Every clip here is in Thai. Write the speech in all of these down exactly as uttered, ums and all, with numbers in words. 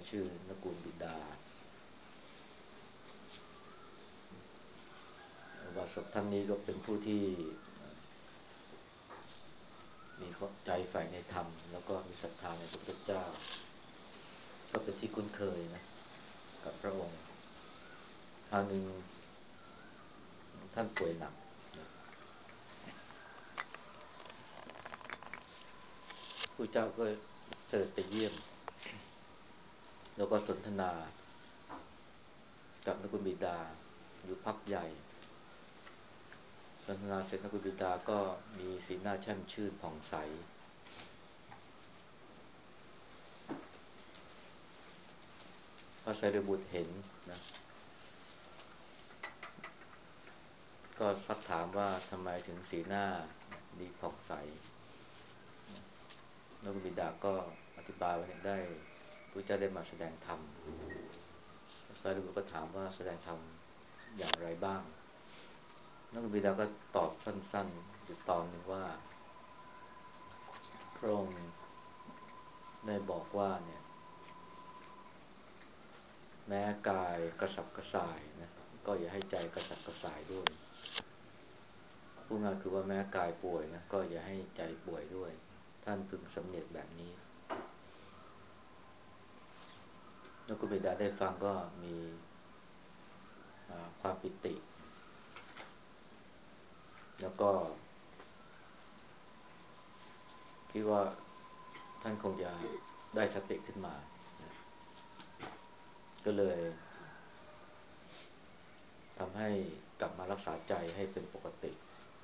ชื่อนกูลบิดาอุบาสกท่านนี้ก็เป็นผู้ที่มีใจใฝ่ในธรรมแล้วก็มีศรัทธาในพระพุทธเจ้าก็เป็นที่คุ้นเคยนะกับพระองค์คราวหนึ่งท่านป่วยหนักนะพระเจ้าก็เสด็จไปเยี่ยมแล้วก็สนทนากับนกุลบิดาอยู่พักใหญ่สนทนาเสร็จนกุลบิดาก็มีสีหน้าแช่มชื่นผ่องใสพระไตรบุตรเห็นนะก็ซักถามว่าทำไมถึงสีหน้าดีผ่องใสนกุลบิดาก็อธิบายว่าได้พระเจ้าได้มาแสดงธรรมพระไตรบุตรก็ถามว่าแสดงธรรมอย่างไรบ้างนกุลบิดาก็ตอบสั้นๆอยู่ตอนหนึ่งว่าพระองค์ได้บอกว่าเนี่ยแม้กายกระสับกระส่ายนะก็อย่าให้ใจกระสับกระส่ายด้วยพูดง่ายคือว่าแม้กายป่วยนะก็อย่าให้ใจป่วยด้วยท่านพึงสำเนียกแบบนี้แล้วก็บิดาได้ฟังก็มีความปิติแล้วก็คิดว่าท่านคงจะได้สติขึ้นมานะก็เลยทำให้กลับมารักษาใจให้เป็นปกติ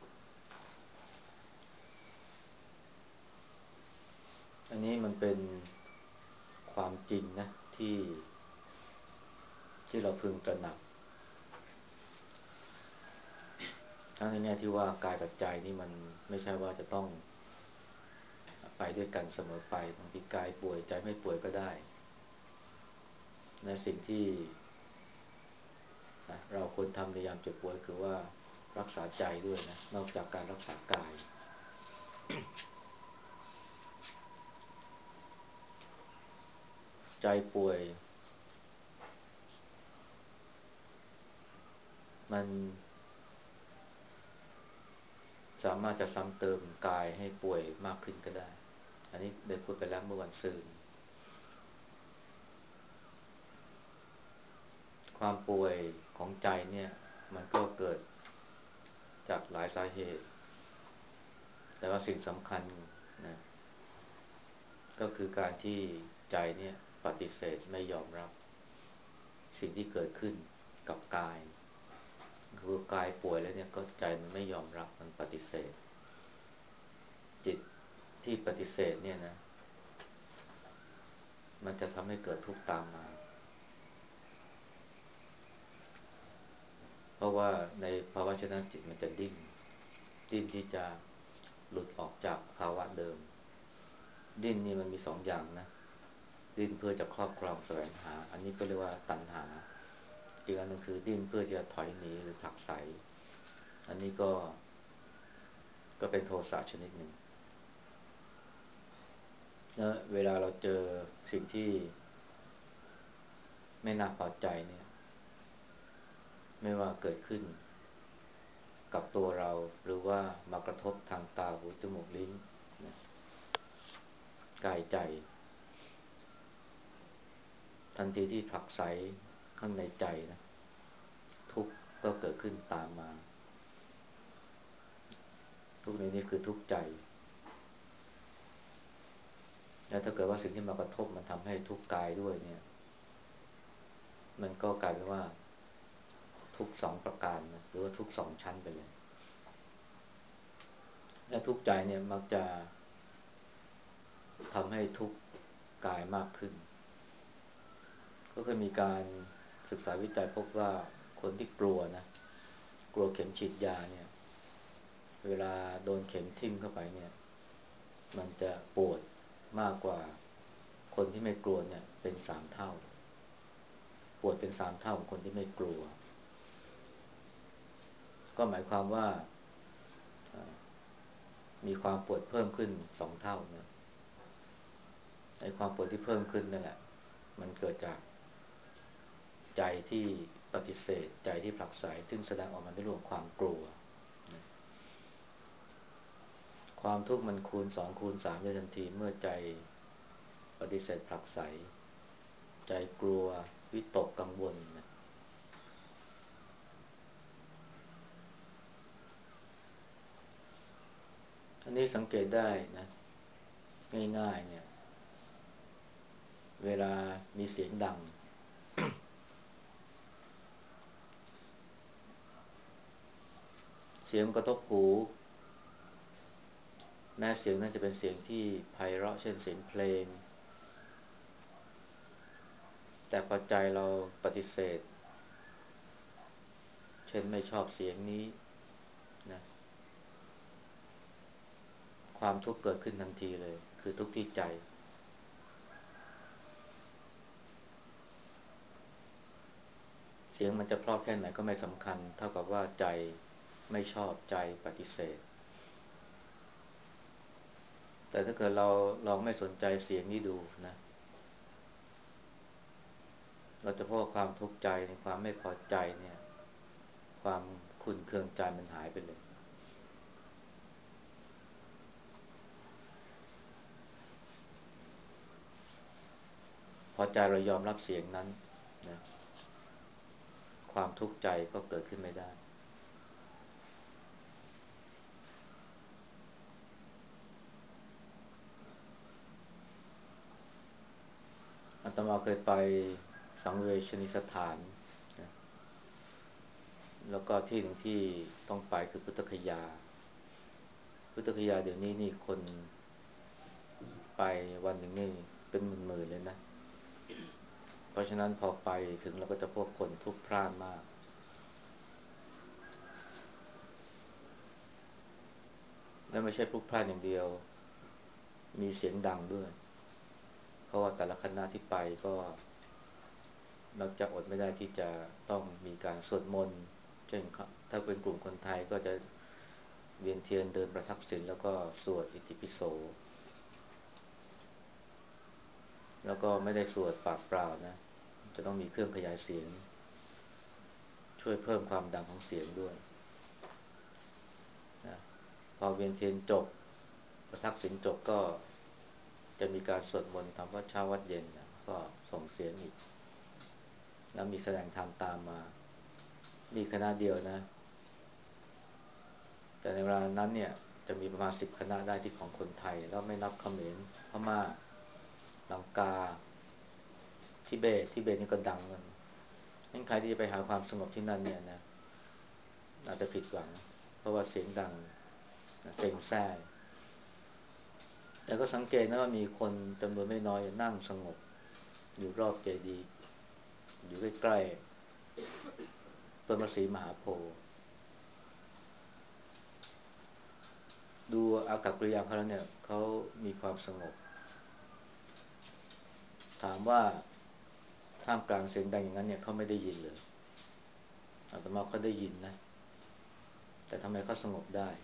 อันนี้มันเป็นความจริงนะที่ที่เราพึงตระหนักทั้งในแง่ที่ว่ากายกับใจนี่มันไม่ใช่ว่าจะต้องไปด้วยกันเสมอไปบางทีกายป่วยใจไม่ป่วยก็ได้และสิ่งที่เราควรทำในยามเจ็บป่วยคือว่ารักษาใจด้วยนะนอกจากการรักษากายใจป่วยมันสามารถจะซ้ำเติมกายให้ป่วยมากขึ้นก็ได้อันนี้ได้พูดไปแล้วเมื่อวันศุกร์ความป่วยของใจเนี่ยมันก็เกิดจากหลายสาเหตุแต่ว่าสิ่งสำคัญนะก็คือการที่ใจเนี่ยปฏิเสธไม่ยอมรับสิ่งที่เกิดขึ้นกับกายคือกายป่วยแล้วเนี่ยก็ใจมันไม่ยอมรับมันปฏิเสธจิตที่ปฏิเสธเนี่ยนะมันจะทำให้เกิดทุกข์ตามมาเพราะว่าในภาวะเช่นนั้นจิตมันจะดิ้นดิ้นที่จะหลุดออกจากภาวะเดิมดิ้นนี่มันมีสองอย่างนะดิ้นเพื่อจะครอบครองแสวงหาอันนี้ก็เรียกว่าตัณหาอีกอันหนึ่งคือดิ้นเพื่อจะถอยหนีหรือผลักไสอันนี้ก็ก็เป็นโทสะชนิดหนึ่งนะเวลาเราเจอสิ่งที่ไม่น่าพอใจเนี่ยไม่ว่าเกิดขึ้นกับตัวเราหรือว่ามากระทบทางตาหูจมูกลิ้นนะกายใจทันทีที่ผลักไสข้างในใจนะทุกข์ก็เกิดขึ้นตามมาทุกข์ในนี้คือทุกข์ใจแล้วถ้าเกิดว่าสิ่งที่มากระทบมันทำให้ทุกข์กายด้วยเนี่ยมันก็กลายเป็นว่าทุกข์สองประการนะหรือว่าทุกข์สองชั้นไปเลยและทุกข์ใจเนี่ยมักจะทำให้ทุกข์กายมากขึ้นก็เคยมีการศึกษาวิจัยพบว่าคนที่กลัวนะกลัวเข็มฉีดยาเนี่ยเวลาโดนเข็มทิ่มเข้าไปเนี่ยมันจะปวดมากกว่าคนที่ไม่กลัวเนี่ยเป็นสามเท่าปวดเป็นสามเท่าของคนที่ไม่กลัวก็หมายความว่ามีความปวดเพิ่มขึ้นสองเท่านะไอ้ความปวดที่เพิ่มขึ้นนั่นแหละมันเกิดจากใจที่ปฏิเสธใจที่ผลักไสซึ่งแสดงออกมาในเรื่องความกลัวความทุกข์มันคูณสองคูณสามได้ทันทีเมื่อใจปฏิเสธผลักไสใจกลัววิตกกังวลนะอันนี้สังเกตได้นะง่ายๆเนี่ยเวลามีเสียงดังเสียงกระทบหูแม้เสียงนั้นจะเป็นเสียงที่ไพเราะเช่นเสียงเพลงแต่พอใจเราปฏิเสธเช่นไม่ชอบเสียงนี้นะความทุกข์เกิดขึ้นทันทีเลยคือทุกข์ที่ใจเสียงมันจะเพราะแค่ไหนก็ไม่สำคัญเท่ากับว่าใจไม่ชอบใจปฏิเสธแต่ถ้าเกิดเราลองไม่สนใจเสียงนี้ดูนะเราจะพบว่าความทุกข์ใจในความไม่พอใจเนี่ยความขุ่นเคืองใจมันหายไปเลยพอใจเรายอมรับเสียงนั้นนะความทุกข์ใจก็เกิดขึ้นไม่ได้อาตมาเคยไปสังเวชนีสถานนะแล้วก็ที่หนึ่งที่ต้องไปคือพุทธคยาพุทธคยาเดี๋ยวนี้นี่คนไปวันหนึ่งนี่เป็นหมื่นๆเลยนะเพราะฉะนั้นพอไปถึงเราก็จะพบคนพลุกพล่านมากและไม่ใช่พลุกพล่านอย่างเดียวมีเสียงดังด้วยเพราะว่าแต่ละคณะที่ไปก็มักจะอดไม่ได้ที่จะต้องมีการสวดมนต์เช่นถ้าเป็นกลุ่มคนไทยก็จะเวียนเทียนเดินประทักษิณแล้วก็สวดอิติปิโสแล้วก็ไม่ได้สวดปากเปล่านะจะต้องมีเครื่องขยายเสียงช่วยเพิ่มความดังของเสียงด้วยนะพอเวียนเทียนจบประทักษิณจบก็จะมีการสวดมนต์ทำวัดเช้าวัดเย็นนะก็ส่งเสียงอีกแล้วมีแสดงธรรมตามมานี่คณะเดียวนะแต่ในเวลานั้นเนี่ยจะมีประมาณสิบคณะได้ที่ของคนไทยแล้วไม่นับเขมรพม่าลังกาทิเบตทิเบตนี่ก็ดังกันงั้นใครที่จะไปหาความสงบที่นั่นเนี่ยนะอาจจะผิดหวังเพราะว่าเสียงดังเซ็งแซ่แต่ก็สังเกตนะว่ามีคนจำนวนไม่น้อยนั่งสงบอยู่รอบเจดีย์อยู่ใกล้ๆต้นมะสีมหาโพธิ์ดูอากัปกิริยาเขาแล้วเนี่ยเขามีความสงบถามว่าท่ามกลางเสียงดังอย่างนั้นเนี่ยเขาไม่ได้ยินเลยอาตมาเขาได้ยินนะแต่ทำไมเขาสงบได้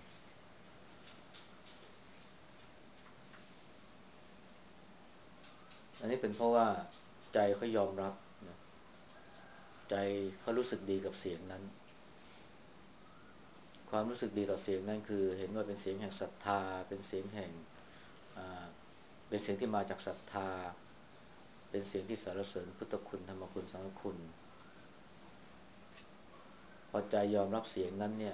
อันนี้เป็นเพราะว่าใจเขายอมรับนะใจเขารู้สึกดีกับเสียงนั้นความรู้สึกดีต่อเสียงนั้นคือเห็นว่าเป็นเสียงแห่งศรัทธาเป็นเสียงแห่งอ่าเป็นเสียงที่มาจากศรัทธาเป็นเสียงที่สรรเสริญพุทธคุณธรรมคุณสังฆคุณพอใจยอมรับเสียงนั้นเนี่ย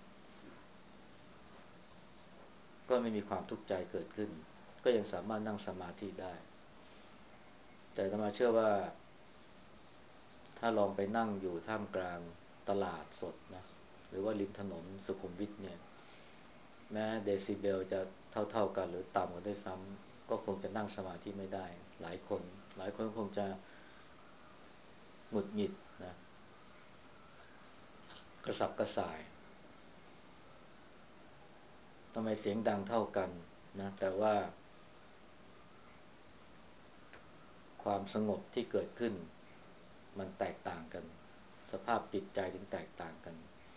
ก็ไม่มีความทุกข์ใจเกิดขึ้นก็ยังสามารถนั่งสมาธิได้แต่อาตมาเชื่อว่าถ้าลองไปนั่งอยู่ท่ามกลางตลาดสดนะหรือว่าริมถนนสุขุมวิทเนี่ยแม้เดซิเบลจะเท่าๆกันหรือต่ำกว่าด้วยซ้ำก็คงจะนั่งสมาธิไม่ได้หลายคนหลายคนคงจะหงุดหงิดนะกระสับกระส่ายทำไมเสียงดังเท่ากันนะแต่ว่าความสงบที่เกิดขึ้นมันแตกต่างกันสภาพจิตใจถึงแตกต่างกัน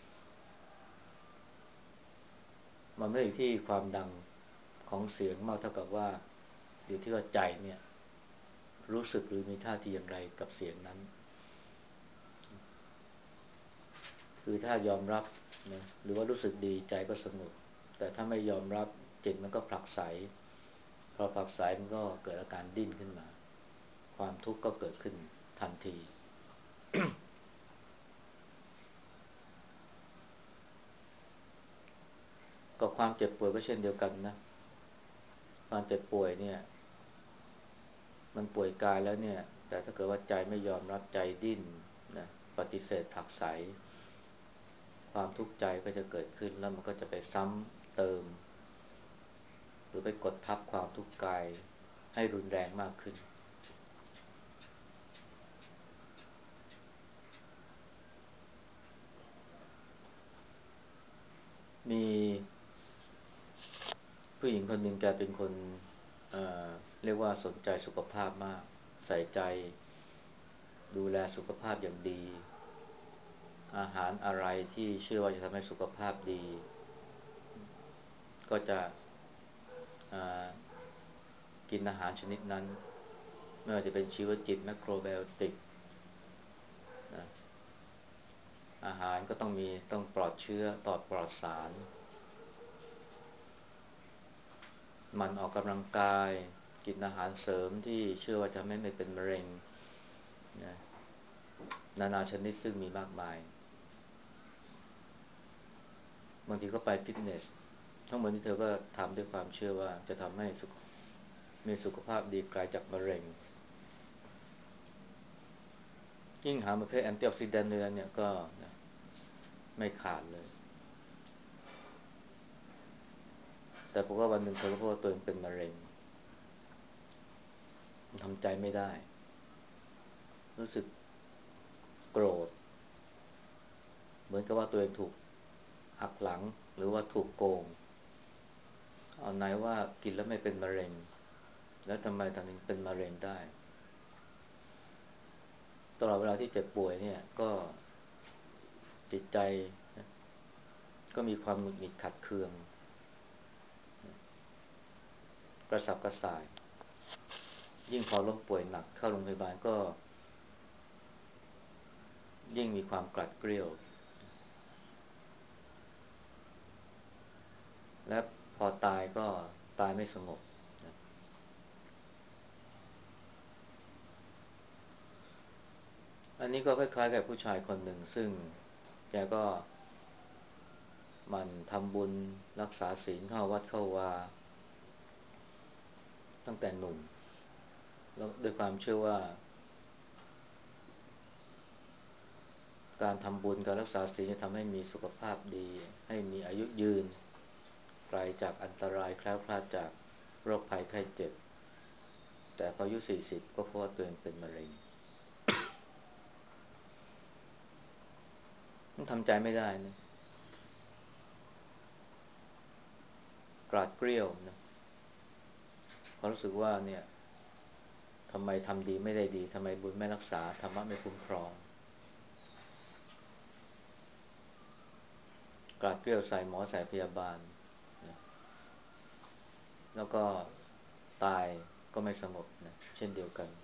มันไม่ได้อยู่ที่ความดังของเสียงมากเท่ากับว่าอยู่ที่ว่าใจเนี่ยรู้สึกหรือมีท่าทีอย่างไรกับเสียงนั้นคือถ้ายอมรับนะหรือว่ารู้สึกดีใจก็สงบแต่ถ้าไม่ยอมรับจิตมันก็ผลักไสพอผลักไสมันก็เกิดอาการดิ้นขึ้นมาความทุกข์ก็เกิดขึ้นทันทีกับความเจ็บป่วยก็เช่นเดียวกันนะความเจ็บป่วยเนี่ยมันป่วยกายแล้วเนี่ยแต่ถ้าเกิดว่าใจไม่ยอมรับใจดิ้นนะปฏิเสธผลักไสความทุกข์ใจก็จะเกิดขึ้นแล้วมันก็จะไปซ้ำเติมหรือไปกดทับความทุกข์กายให้รุนแรงมากขึ้นมีผู้หญิงคนหนึ่งแกเป็นคนเอ่อเรียกว่าสนใจสุขภาพมากใส่ใจดูแลสุขภาพอย่างดีอาหารอะไรที่เชื่อว่าจะทำให้สุขภาพดีก็จะอ่ากินอาหารชนิดนั้นไม่ว่าจะเป็นชีวจิตแมคโครไบโอติกนะอาหารก็ต้องมีต้องปลอดเชื้อตอดปลอดสารมันออกกำลังกายกินอาหารเสริมที่เชื่อว่าจะไม่ไม่เป็นมะเร็งนะนานาชนิดซึ่งมีมากมายบางทีก็ไปฟิตเนสทั้งหมดที่เธอก็ทำด้วยความเชื่อว่าจะทำให้สุขมีสุขภาพดีไกลจากมะเร็งยิ่งหาประเภทแอนตี้ออกซิแดนต์ด้วยเนี่ยก็นะไม่ขาดเลยแต่พอว่าวันหนึ่งเธอก็พบว่าตัวเองเป็นมะเร็งทำใจไม่ได้รู้สึกโกรธเหมือนกับว่าตัวเองถูกหักหลังหรือว่าถูกโกงเอาไหนว่ากินแล้วไม่เป็นมะเร็งแล้วทำไมตอนนี้เป็นมะเร็งได้ตลอดเวลาที่เจ็บป่วยเนี่ยก็จิตใจก็มีความหงุดหงิดขัดเคืองกระสับกระส่ายยิ่งพอล้มป่วยหนักเข้าโรงพยาบาลก็ยิ่งมีความกลัดเกลียวและพอตายก็ตายไม่สงบอันนี้ก็คล้ายๆกับผู้ชายคนหนึ่งซึ่งแกก็มันทำบุญรักษาศีลเข้าวัดเข้าวาตั้งแต่หนุ่มแล้วด้วยความเชื่อว่าการทำบุญการรักษาศีลจะทำให้มีสุขภาพดีให้มีอายุยืนไกลจากอันตรายแคล้วคลาดจากโรคภัยไข้เจ็บแต่พออายุสี่สิบก็เพราะว่าตัวเองเป็นมะเร็งมันทำใจไม่ได้นะกราดเกรี้ยวนะเพราะรู้สึกว่าเนี่ยทำไมทำดีไม่ได้ดีทำไมบุญไม่รักษาธรรมะไม่คุ้มครองกราดเกรี้ยวใส่หมอใส่พยาบาลนะแล้วก็ตายก็ไม่สงบนะเช่นเดียวกัน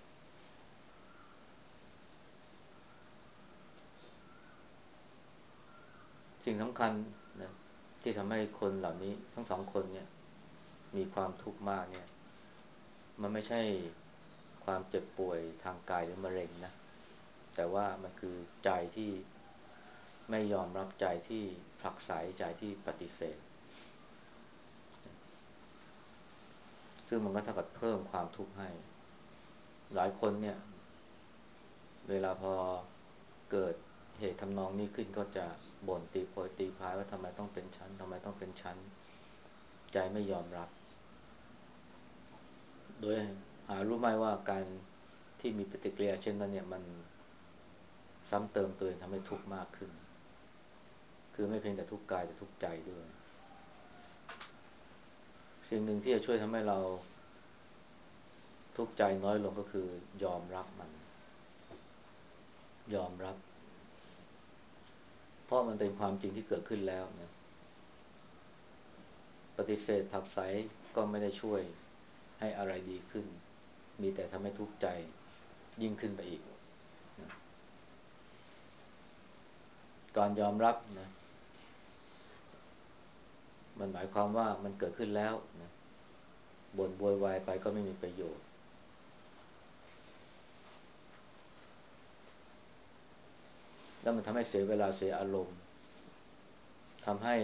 สิ่งสำคัญนะที่ทำให้คนเหล่านี้ทั้งสองคนเนี่ยมีความทุกข์มากเนี่ยมันไม่ใช่ความเจ็บป่วยทางกายหรือมะเร็งนะแต่ว่ามันคือใจที่ไม่ยอมรับใจที่ผลักไสใจที่ปฏิเสธซึ่งมันก็เท่ากับเพิ่มความทุกข์ให้หลายคนเนี่ยเวลาพอเกิดเหตุทำนองนี้ขึ้นก็จะบ่นตีโพยตีพายว่าทำไมต้องเป็นฉันทำไมต้องเป็นฉันใจไม่ยอมรับโดยหารู้ไหมว่าการที่มีปฏิกิริยาเช่นนั้นเนี่ยมันซ้ำเติมตัวเองทำให้ทุกข์มากขึ้นคือไม่เพียงแต่ทุกข์กายแต่ทุกข์ใจด้วยสิ่งหนึ่งที่จะช่วยทำให้เราทุกข์ใจน้อยลงก็คือยอมรับมันยอมรับเพราะมันเป็นความจริงที่เกิดขึ้นแล้วนะปฏิเสธผลักไสก็ไม่ได้ช่วยให้อะไรดีขึ้นมีแต่ทำให้ทุกข์ใจยิ่งขึ้นไปอีกนะการยอมรับนะมันหมายความว่ามันเกิดขึ้นแล้วนะบ่นโวยวายไปก็ไม่มีประโยชน์แล้วมันทำให้เสียเวลาเสียอารมณ์ทำให้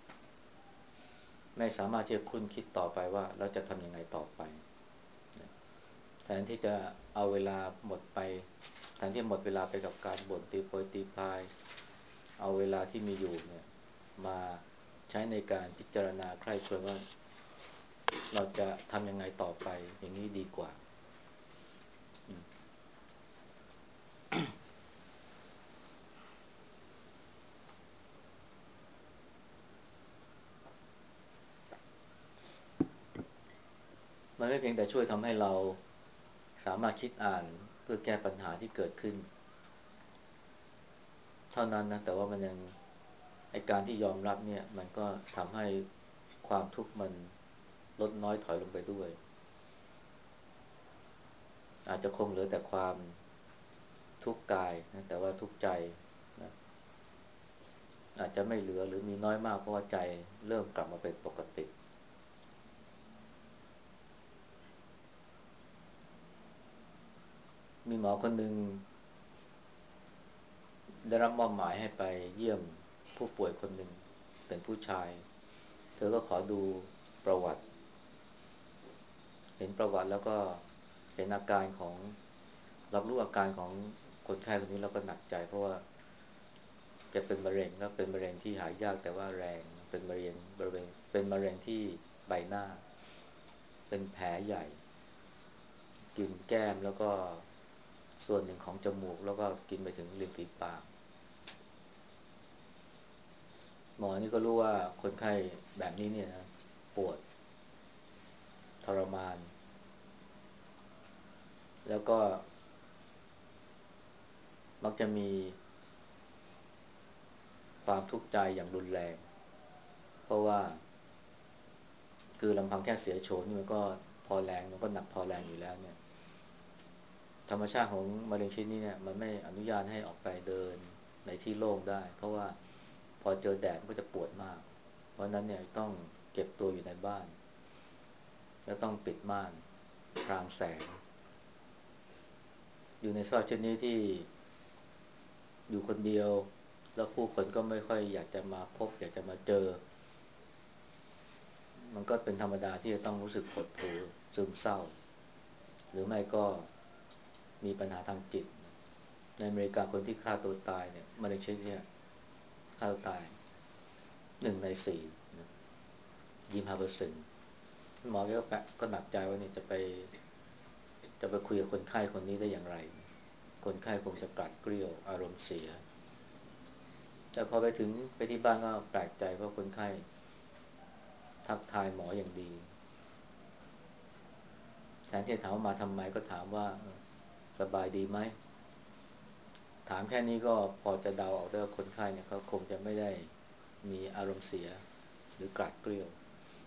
ไม่สามารถที่จะครุ่นคิดต่อไปว่าเราจะทำยังไงต่อไปแทนที่จะเอาเวลาหมดไปแทนที่หมดเวลาไปกับการบ่นตีโพยตีพายเอาเวลาที่มีอยู่เนี่ยมาใช้ในการพิจารณาใคร่ครวญว่าเราจะทำยังไงต่อไปอย่างนี้ดีกว่ามันไม่เพียงแต่ช่วยทำให้เราสามารถคิดอ่านเพื่อแก้ปัญหาที่เกิดขึ้นเท่านั้นนะแต่ว่ามันยังไอการที่ยอมรับเนี่ยมันก็ทำให้ความทุกข์มันลดน้อยถอยลงไปด้วยอาจจะคงเหลือแต่ความทุกข์กายนะแต่ว่าทุกข์ใจนะอาจจะไม่เหลือหรือมีน้อยมากเพราะว่าใจเริ่มกลับมาเป็นปกติมีหมอคนหนึ่งได้รับมอบหมายให้ไปเยี่ยมผู้ป่วยคนหนึ่งเป็นผู้ชายเธอก็ขอดูประวัติเห็นประวัติแล้วก็เห็นอาการของรับรู้อาการของคนไข้คนนี้แล้วก็หนักใจเพราะว่าแกเป็นมะเร็งแล้วเป็นมะเร็งที่หายากแต่ว่าแรงเป็นมะเร็งบริเวณเป็นมะเร็งที่ใบหน้าเป็นแผลใหญ่กินแก้มแล้วก็ส่วนหนึ่งของจมูกแล้วก็กินไปถึงริมฝีปากหมอนี่ก็รู้ว่าคนไข้แบบนี้เนี่ยนะปวดทรมานแล้วก็มักจะมีความทุกข์ใจอย่างรุนแรงเพราะว่าคือลำพังแค่เสียโฉมนี่มันก็พอแรงมันก็หนักพอแรงอยู่แล้วเนี่ยธรรมชาติของมะเร็งชนิดนี้เนี่ยมันไม่อนุญาตให้ออกไปเดินในที่โล่งได้เพราะว่าพอเจอแดดมันก็จะปวดมากเพราะนั้นเนี่ยต้องเก็บตัวอยู่ในบ้านแล้วต้องปิดม่านพรางแสงอยู่ในสภาพเช่นนี้ที่อยู่คนเดียวแล้วผู้คนก็ไม่ค่อยอยากจะมาพบอยากจะมาเจอมันก็เป็นธรรมดาที่จะต้องรู้สึกหดหู่ซึมเศร้าหรือไม่ก็มีปัญหาทางจิตในอเมริกาคนที่ฆ่าตัวตายเนี่ยมะเร็งชนิดนี้ฆ่าตัวตายหนึ่งในสี่นะยี่สิบห้าเปอร์เซ็นต์หมอแกก็แปะก็หนักใจว่านี่จะไปจะไปคุยกับคนไข้คนนี้ได้อย่างไรคนไข้คงจะกลัดเกลียวอารมณ์เสียแต่พอไปถึงไปที่บ้านก็แปลกใจเพราะคนไข้ทักทายหมออย่างดีแทนที่จะถามว่ามาทำไมก็ถามว่าสบายดีไหมถามแค่นี้ก็พอจะเดาออกได้ว่าคนไข้เนี่ยเขาคงจะไม่ได้มีอารมณ์เสียหรือกลัดเกลียว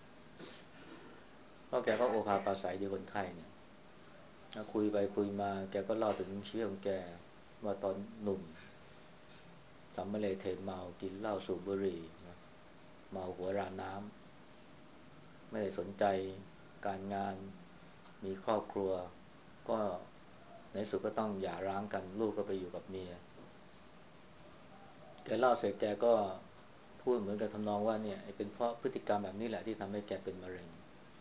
เพราะแกก็โอภาปราศัยดีคนไข้เนี่ยคุยไปคุยมาแกก็เล่าถึงชีวิตของแกว่าตอนหนุ่มสัมมาเลเทเมากินเหล้าสูบบุหรี่นะเมาหัวราน้ำไม่ได้สนใจการงานมีครอบครัวก็ในสุดก็ต้องหย่าร้างกันลูกก็ไปอยู่กับเมียแกเล่าเสร็จแกก็พูดเหมือนกับทำนองว่าเนี่ยเป็นเพราะพฤติกรรมแบบนี้แหละที่ทำให้แกเป็นมะเร็ง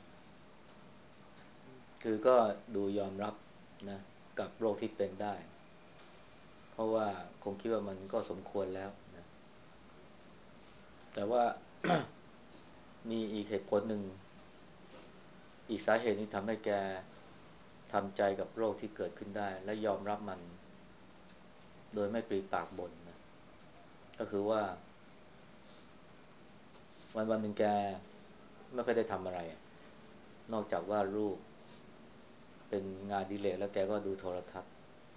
คือก็ดูยอมรับนะกับโรคที่เป็นได้เพราะว่าคงคิดว่ามันก็สมควรแล้วนะแต่ว่า มีอีกเหตุผลหนึ่งอีกสาเหตุนี้ทำให้แกทำใจกับโรคที่เกิดขึ้นได้และยอมรับมันโดยไม่ปรีปากบ่นนะก็คือว่าวันวันหนึ่งแกไม่เคอยได้ทำอะไรนอกจากว่ารูปเป็นงานอดิเรกแล้วแกก็ดูโทรทัศน์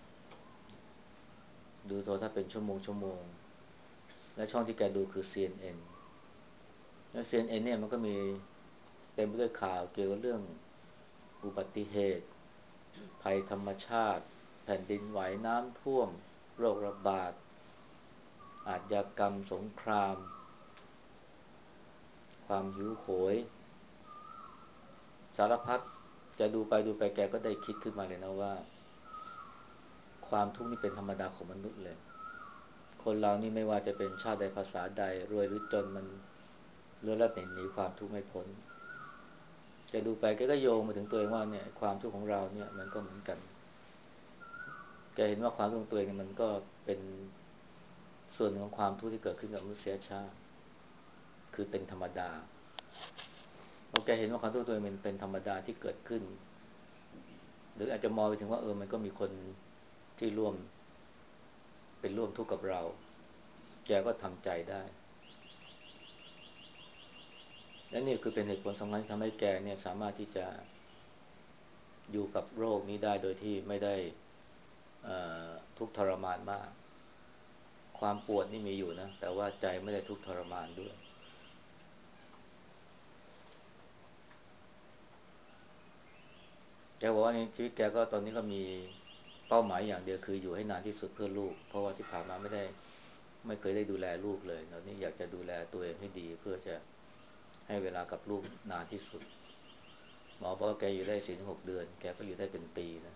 ดูโทรทัศน์เป็นชั่วโมงชั่วโมงและช่องที่แกดูคือ ซี เอ็น เอ็น แล้ว ซี เอ็น เอ็น เอ็นเนี่ยมันก็มีเต็มไปด้วยข่าวเกี่ยวกับเรื่องอุบัติเหตุภัยธรรมชาติแผ่นดินไหวน้ำท่วมโรคระบาดอาชญากรรมสงครามความหิวโหยสารพัดจะดูไปดูไปแกก็ได้คิดขึ้นมาเลยนะว่าความทุกข์นี่เป็นธรรมดาของมนุษย์เลยคนเรานี่ไม่ว่าจะเป็นชาติใดภาษาใดรวยหรือจนมันล้วนแล้วแต่หนีความทุกข์ไม่พ้นแกดูไปแกก็โยงมาถึงตัวเองว่าเนี่ยความทุกข์ของเราเนี่ยมันก็เหมือนกันแกเห็นว่าความทุกข์ของตัวเองมันก็เป็นส่วนหนึ่งของความทุกข์ที่เกิดขึ้นกับมนุษยชาติคือเป็นธรรมดาพอแกเห็นว่าความทุกข์ตัวเองมันเป็นธรรมดาที่เกิดขึ้นหรืออาจจะมองไปถึงว่าเออมันก็มีคนที่ร่วมเป็นร่วมทุกข์กับเราแกก็ทำใจได้และนี่คือเป็นเหตุผลสำคัญที่ทำให้แกเนี่ยสามารถที่จะอยู่กับโรคนี้ได้โดยที่ไม่ได้ทุกข์ทรมานมากความปวดนี่มีอยู่นะแต่ว่าใจไม่ได้ทุกข์ทรมานด้วยแกบอกว่าในชีวิตแกก็ตอนนี้ก็มีเป้าหมายอย่างเดียวคืออยู่ให้นานที่สุดเพื่อลูกเพราะว่าที่ผ่านมาไม่ได้ไม่เคยได้ดูแลลูกเลยตอนนี้อยากจะดูแลตัวเองให้ดีเพื่อจะให้เวลากับลูกนานที่สุดหมอบอกว่าแกอยู่ได้สี่ถึงหกเดือนแกก็อยู่ได้เป็นปีนะ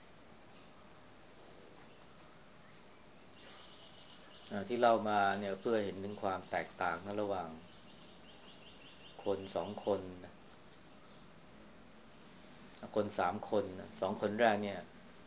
ที่เล่ามาเนี่ยเพื่อเห็นถึงความแตกต่างนะระหว่างคนสองคนนะคนสามคนนะสองคนแรกเนี่ย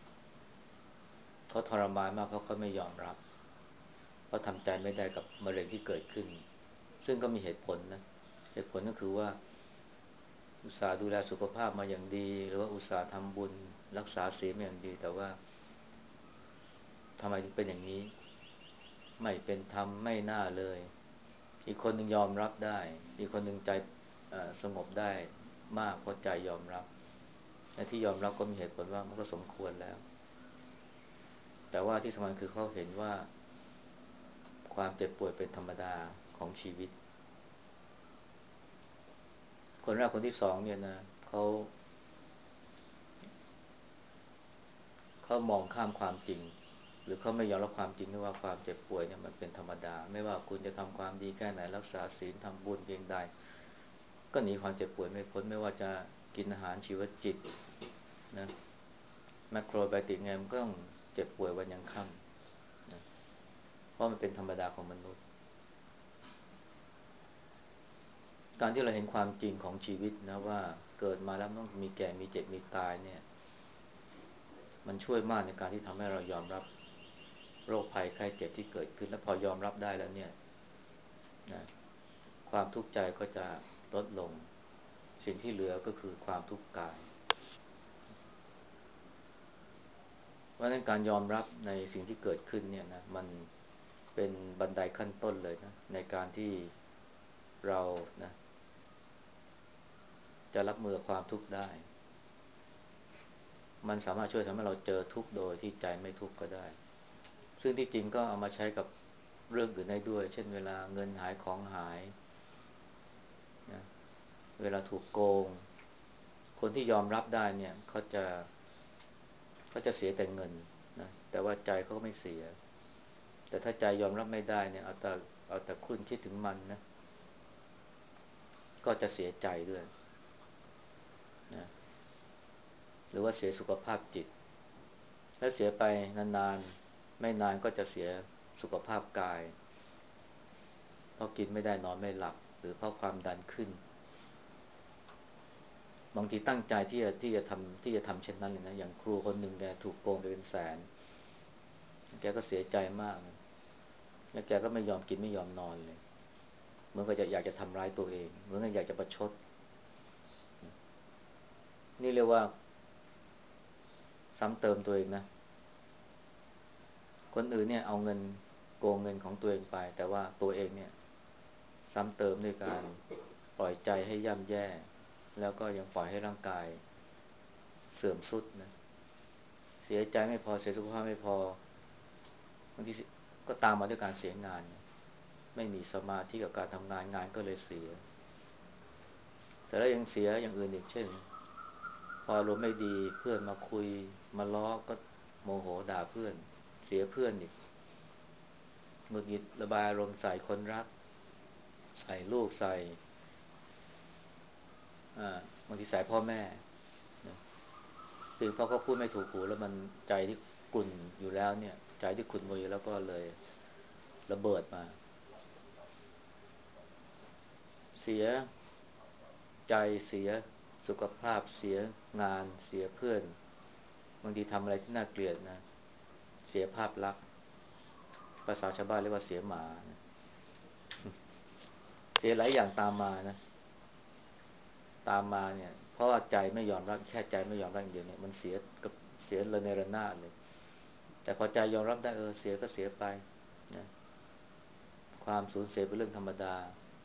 เขาทรมานมากเพราะเขาไม่ยอมรับเพราะทำใจไม่ได้กับมะเร็งที่เกิดขึ้นซึ่งก็มีเหตุผลนะเหตุผลก็คือว่าอุตส่าห์ดูแลสุขภาพมาอย่างดีหรือว่าอุตส่าห์ทำบุญรักษาศีลมาอย่างดีแต่ว่าทำไมถึงเป็นอย่างนี้ไม่เป็นธรรมไม่น่าเลยอีกคนหนึ่งยอมรับได้อีกคนหนึ่งใจสงบได้มากเพราะใจยอมรับและที่ยอมรับก็มีเหตุผลว่ามันก็สมควรแล้วแต่ว่าที่สำคัญคือเขาเห็นว่าความเจ็บป่วยเป็นธรรมดาของชีวิตคนแรกคนที่สองเนี่ยนะเขาเขามองข้ามความจริงหรือเขาไม่ยอมรับความจริงที่ว่าความเจ็บป่วยเนี่ยมันเป็นธรรมดาไม่ว่าคุณจะทำความดีแค่ไหนรักษาศีลทำบุญเพียงใดก็หนีความเจ็บป่วยไม่พ้นไม่ว่าจะกินอาหารชีวจิตนะแมคโครไบโอติกไงมันก็ต้องเจ็บป่วยวันยังค่ำนะเพราะมันเป็นธรรมดาของมนุษย์การที่เราเห็นความจริงของชีวิตนะว่าเกิดมาแล้วต้องมีแก่มีเจ็บมีตายเนี่ยมันช่วยมากในการที่ทำให้เรายอมรับโรคภัยไข้เจ็บที่เกิดขึ้นและพอยอมรับได้แล้วเนี่ยนะความทุกข์ใจก็จะลดลงสิ่งที่เหลือก็คือความทุกข์กายเพราะฉะนั้นการยอมรับในสิ่งที่เกิดขึ้นเนี่ยนะมันเป็นบันไดขั้นต้นเลยนะในการที่เรานะจะรับมือความทุกข์ได้มันสามารถช่วยทำให้เราเจอทุกข์โดยที่ใจไม่ทุกข์ก็ได้ซึ่งที่จริงก็เอามาใช้กับเรื่องอื่นได้ด้วยเช่นเวลาเงินหายของหายนะเวลาถูกโกงคนที่ยอมรับได้เนี่ยเขาจะเขาจะเสียแต่เงินนะแต่ว่าใจเขาก็ไม่เสียแต่ถ้าใจยอมรับไม่ได้เนี่ยเอาแต่เอาแต่ครุ่นคิดถึงมันนะก็จะเสียใจด้วยนะหรือว่าเสียสุขภาพจิตถ้าเสียไปนานๆไม่นานก็จะเสียสุขภาพกายเพราะกินไม่ได้นอนไม่หลับหรือเพราะความดันขึ้นบางทีตั้งใจที่จะที่จะทำที่จะทำเช่นนั้นเลยนะอย่างครูคนหนึ่งแกถูกโกงไปเป็นแสนแกก็เสียใจมากนะแล้วแกก็ไม่ยอมกินไม่ยอมนอนเลยเหมือนกับจะอยากจะทำร้ายตัวเองเหมือนกับอยากจะประชดนี่เรียกว่าซ้ำเติมตัวเองนะคนอื่นเนี่ยเอาเงินโกงเงินของตัวเองไปแต่ว่าตัวเองเนี่ยซ้ำเติมด้วยการปล่อยใจให้ย่ำแย่แล้วก็ยังปล่อยให้ร่างกายเสื่อมทรุดนะเสียใจไม่พอเสียสุขภาพไม่พอบางทีก็ตามมาด้วยการเสียงานไม่มีสมาธิกับการทำงานงานก็เลยเสียเสร็จแล้วยังเสียอย่างอื่นอีกเช่นพออารมณ์ไม่ดีเพื่อนมาคุยมาล้อก็โมโหด่าเพื่อนเสียเพื่อนอีกหงุดหงิดระบายอารมณ์ใส่คนรักใส่ลูกใส่อ่าบางทีใส่พ่อแม่นะคือพอเขาพูดไม่ถูกหูแล้วมันใจที่กุ่นอยู่แล้วเนี่ยใจที่ขุ่นมัวอยู่แล้วก็เลยระเบิดมาเสียใจเสียสุขภาพเสียงานเสียเพื่อนบางทีทำอะไรที่น่าเกลียดนะเสียภาพลักษณ์ภาษาชาวบ้านเรียกว่าเสียหมานะเสียหลายอย่างตามมานะตามมาเนี่ยเพราะว่าใจไม่ยอมรับแค่ใจไม่ยอมรับอย่างเดียวเนี่ยมันเสียกับเสียระเนระนาดเลยแต่พอใจยอมรับได้เออเสียก็เสียไปนะความสูญเสียเป็นเรื่องธรรมดา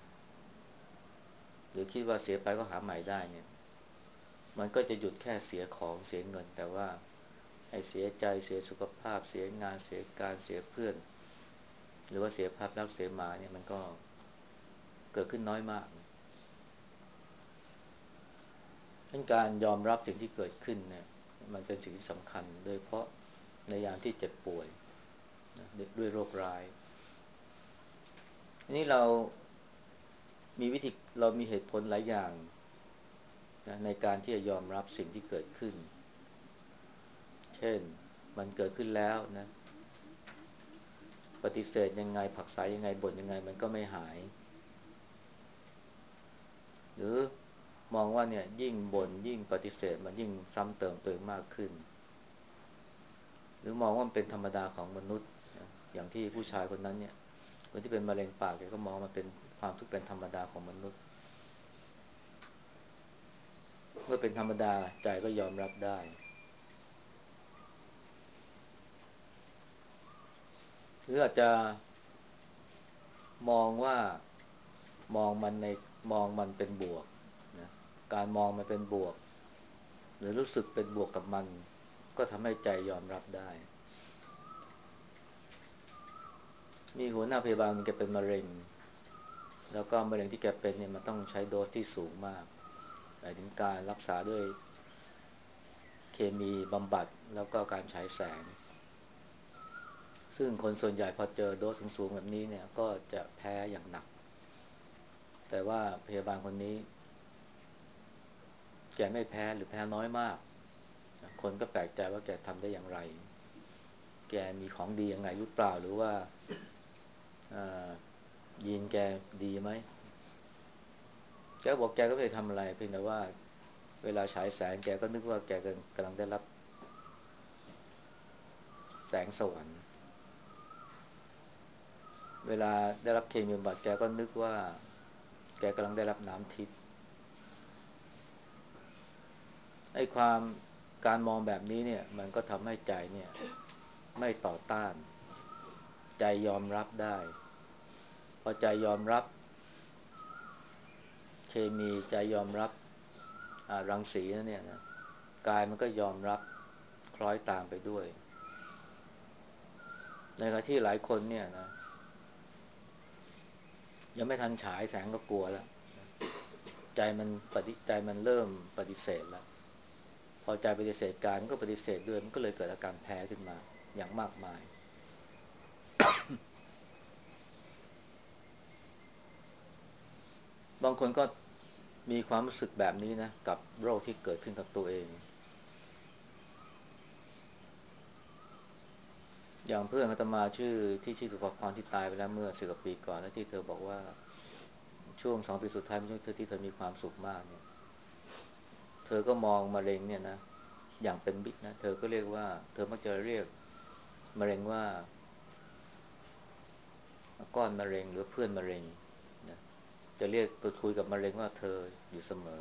หรือคิดว่าเสียไปก็หาใหม่ได้เนี่ยมันก็จะหยุดแค่เสียของเสียเงินแต่ว่าไอ้เสียใจเสียสุขภาพเสียงานเสียการเสียเพื่อนหรือว่าเสียภาพลักษณ์เสียหมาเนี่ยมันก็เกิดขึ้นน้อยมากดังการยอมรับสิ่งที่เกิดขึ้นเนี่ยมันเป็นสิ่งที่สำคัญโดยเพราะในยามที่เจ็บป่วยนะด้วยโรคร้ายนี้เรามีวิธีเรามีเหตุผลหลายอย่างนะในการที่จะยอมรับสิ่งที่เกิดขึ้นเช่นมันเกิดขึ้นแล้วนะปฏิเสธยังไงผลักไสยังไงบ่นยังไงมันก็ไม่หายหรือมองว่าเนี่ยยิ่งบ่นยิ่งปฏิเสธมันยิ่งซ้ำเติมตัวเองมากขึ้นหรือมองว่ามันเป็นธรรมดาของมนุษย์นะอย่างที่ผู้ชายคนนั้นเนี่ยคนที่เป็นมะเร็งปากแกก็มองมันเป็นความทุกข์เป็นธรรมดาของมนุษย์เมื่อเป็นธรรมดาใจก็ยอมรับได้หรืออาจจะมองว่ามองมันในมองมันเป็นบวกนะการมองมันเป็นบวกหรือรู้สึกเป็นบวกกับมันก็ทำให้ใจยอมรับได้มีหัวหน้าพยาบาลแกเป็นมะเร็งแล้วก็มะเร็งที่แกเป็นเนี่ยมันต้องใช้โดสที่สูงมากหมายถึงการรักษาด้วยเคมีบำบัดแล้วก็การฉายแสงซึ่งคนส่วนใหญ่พอเจอโดสสูงๆแบบนี้เนี่ยก็จะแพ้อย่างหนักแต่ว่าพยาบาลคนนี้แกไม่แพ้หรือแพ้น้อยมากคนก็แปลกใจว่าแกทำได้อย่างไรแกมีของดียังไงหรือเปล่าหรือว่ายีนแกดีไหมแกบอกแกก็ไม่ได้ทำอะไรเพียงแต่ว่าเวลาฉายแสงแกก็นึกว่าแกกำลังได้รับแสงสวรรค์เวลาได้รับเคมีบำบัดแกก็นึกว่าแกกำลังได้รับน้ำทิพย์ไอ้ความการมองแบบนี้เนี่ยมันก็ทำให้ใจเนี่ยไม่ต่อต้านใจยอมรับได้พอใจยอมรับเคมีใจยอมรับรังสีนั่นเนี่ยนะกายมันก็ยอมรับคล้อยตามไปด้วยในขณะที่หลายคนเนี่ยนะยังไม่ทันฉายแสงก็กลัวแล้วใจมันปฏิใจมันเริ่มปฏิเสธแล้วพอใจปฏิเสธกายมันก็ปฏิเสธด้วยมันก็เลยเกิดอาการแพ้ขึ้นมาอย่างมากมายบางคนก็มีความรู้สึกแบบนี้นะกับโรคที่เกิดขึ้นกับตัวเองอย่างเพื่อนอาตมาชื่อที่ชื่อสุภพรที่ตายไปแล้วเมื่อสิบกว่าปีก่อนแล้วที่เธอบอกว่าช่วงสองปีสุดท้ายเป็นช่วงที่เธอมีความสุขมากเนี่ยเธอก็มองมะเร็งเนี่ยนะอย่างเป็นมิตรนะเธอก็เรียกว่าเธอมักจะเรียกมะเร็งว่าก้อนมะเร็งหรือเพื่อนมะเร็งนะจะเรียกตัวคุยกับมะเร็งว่าเธออยู่เสมอ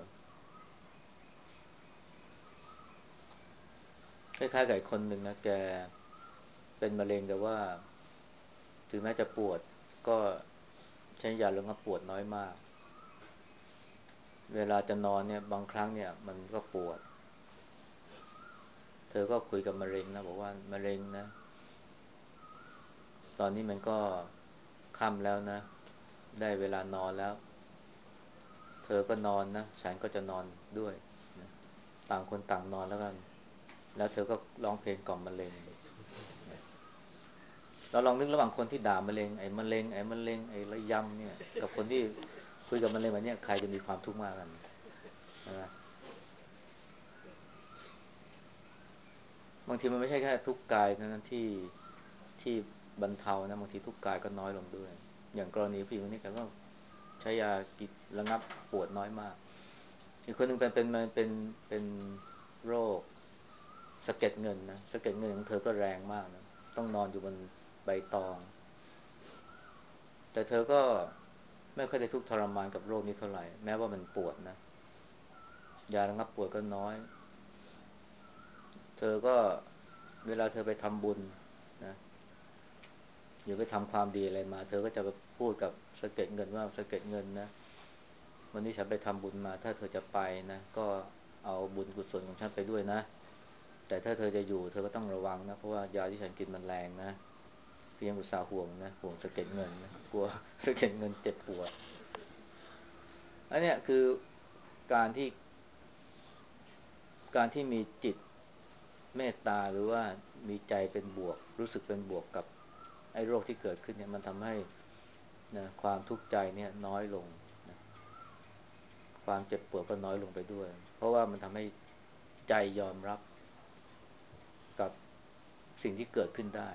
คล้ายๆกับคนหนึ่งนะแกเป็นมะเร็งแต่ว่าถึงแม้จะปวดก็ใช้ยาระงับปวดน้อยมากเวลาจะนอนเนี่ยบางครั้งเนี่ยมันก็ปวดเธอก็คุยกับมะเร็งนะบอกว่ามะเร็งนะตอนนี้มันก็ค่ำแล้วนะได้เวลานอนแล้วเธอก็นอนนะฉันก็จะนอนด้วยนะต่างคนต่างนอนแล้วกันแล้วเธอก็ร้องเพลงกล่อมมะเร็งเราลองนึกระหว่างคนที่ด่ามะเร็งไอ้มะเร็งไอ้มะเร็งไอ้ระยำเนี่ยกับคนที่คุยกับมะเร็งแบบนี้ใครจะมีความทุกข์มากกันใช่ไหมบางทีมันไม่ใช่แค่ทุกข์กายนั้นที่ที่บรรเทานะบางทีทุกข์กายก็น้อยลงด้วยอย่างกรณีผู้หญิงคนนี้แกก็ใช้ยากิระงับปวดน้อยมากอีกคนหนึ่งเป็นเป็นเป็นเป็นโรคสะเก็ดเงินนะสะเก็ดเงินของเธอก็แรงมากนะต้องนอนอยู่บนใบตองแต่เธอก็ไม่ค่อยได้ทุกข์ทรมานกับโรคนี้เท่าไหร่แม้ว่ามันปวดนะยาระงับปวดก็น้อยเธอก็เวลาเธอไปทำบุญนะหรือไปทำความดีอะไรมาเธอก็จะไปพูดกับสะเก็ดเงินว่าสะเก็ดเงินนะวันนี้ฉันไปทำบุญมาถ้าเธอจะไปนะก็เอาบุญกุศลของฉันไปด้วยนะแต่ถ้าเธอจะอยู่เธอก็ต้องระวังนะเพราะว่ายาที่ฉันกินมันแรงนะพี่ยังอุตส่าห์ห่วงนะห่วงสะเก็ดเงินนะกลัวสะเก็ดเงินเจ็บปวดอันเนี้ยคือการที่การที่มีจิตเมตตาหรือว่ามีใจเป็นบวกรู้สึกเป็นบวกกับไอ้โรคที่เกิดขึ้นเนี่ยมันทำให้นะความทุกข์ใจเนี่ยน้อยลงนะความเจ็บปวดก็น้อยลงไปด้วยเพราะว่ามันทำให้ใจยอมรับกับสิ่งที่เกิดขึ้นได้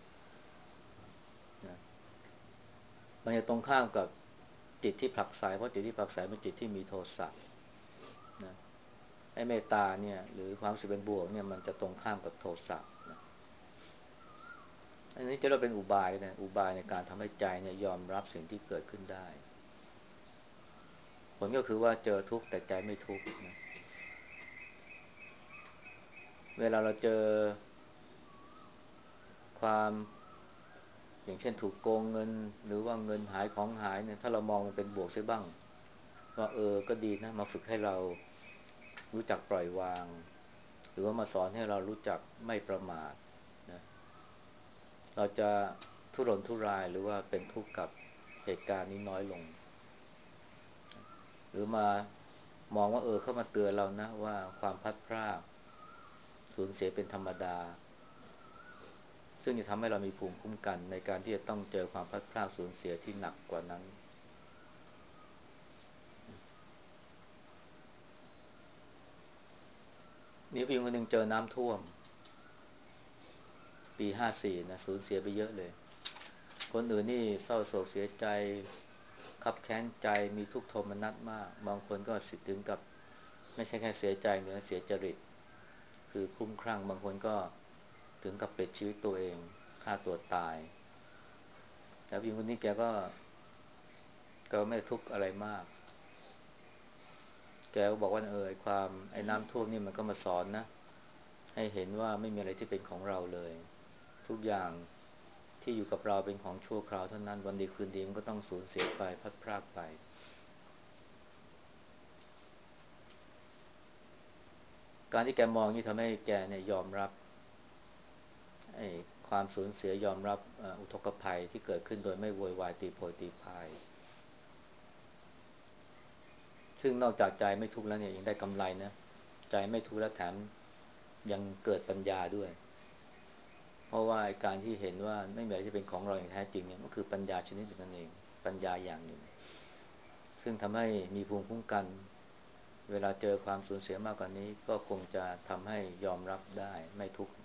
นะมันจะตรงข้ามกับจิตที่ผลักไสเพราะจิตที่ผลักไสเป็นจิตที่มีโทสะนะไอ้เมตตาเนี่ยหรือความรู้สึกเป็นบวกเนี่ยมันจะตรงข้ามกับโทสะนะ อันนี้จะเรียกเป็นอุบายนะอุบายในการทำให้ใจเนี่ยยอมรับสิ่งที่เกิดขึ้นได้ผลก็คือว่าเจอทุกข์แต่ใจไม่ทุกข์นะเวลาเราเจอความอย่างเช่นถูกโกงเงินหรือว่าเงินหายของหายเนี่ยถ้าเรามองมันเป็นบวกเสียบ้างว่าเออก็ดีนะมาฝึกให้เรารู้จักปล่อยวางหรือว่ามาสอนให้เรารู้จักไม่ประมาทนะเราจะทุรนทุรายหรือว่าเป็นทุกข์กับเหตุการณ์นี้น้อยลง หรือมามองว่าเออเข้ามาเตือนเรานะว่าความพลัดพรากสูญเสียเป็นธรรมดาซึ่งจะทำให้เรามีภูมิคุ้มกันในการที่จะต้องเจอความพลัดพรากสูญเสียที่หนักกว่านั้นนี่พี่คนหนึ่งเจอน้ำท่วมปีห้าสี่นะสูญเสียไปเยอะเลยคนอื่นนี่เศร้าโศกเสียใจคับแค้นใจมีทุกข์โทมนัสมากบางคนก็สิถึงกับไม่ใช่แค่เสียใจเนื้อเสียจริตคือคลุ้มคลั่งบางคนก็ถึงกับปลิดชีวิตตัวเองฆ่าตัวตาย แต่ผู้หญิงคนนี้แกก็ก็ไม่ทุกข์อะไรมากแกก็บอกว่าเออไอความไอ้น้ำท่วมนี่มันก็มาสอนนะให้เห็นว่าไม่มีอะไรที่เป็นของเราเลยทุกอย่างที่อยู่กับเราเป็นของชั่วคราวเท่านั้นวันดีคืนดีมันก็ต้องสูญเสียไปพัดพรากไปการที่แกมองนี่ทำให้แกเนี่ยยอมรับไอ้ความสูญเสียยอมรับอุทกภัยที่เกิดขึ้นโดยไม่โวยวายตีโพยตีพายซึ่งนอกจากใจไม่ทุกข์แล้วเนี่ยยังได้กำไรนะใจไม่ทุกข์แล้วแถมยังเกิดปัญญาด้วย เพราะว่าการที่เห็นว่าไม่มีอะไรที่เป็นของเราอย่างแท้จริงเนี่ยมันคือปัญญาชนิดหนึ่งนั่นเองปัญญาอย่างหนึ่งซึ่งทำให้มีภูมิคุ้มกันเวลาเจอความสูญเสียมากกว่านี้ก็คงจะทำให้ยอมรับได้ไม่ทุกข์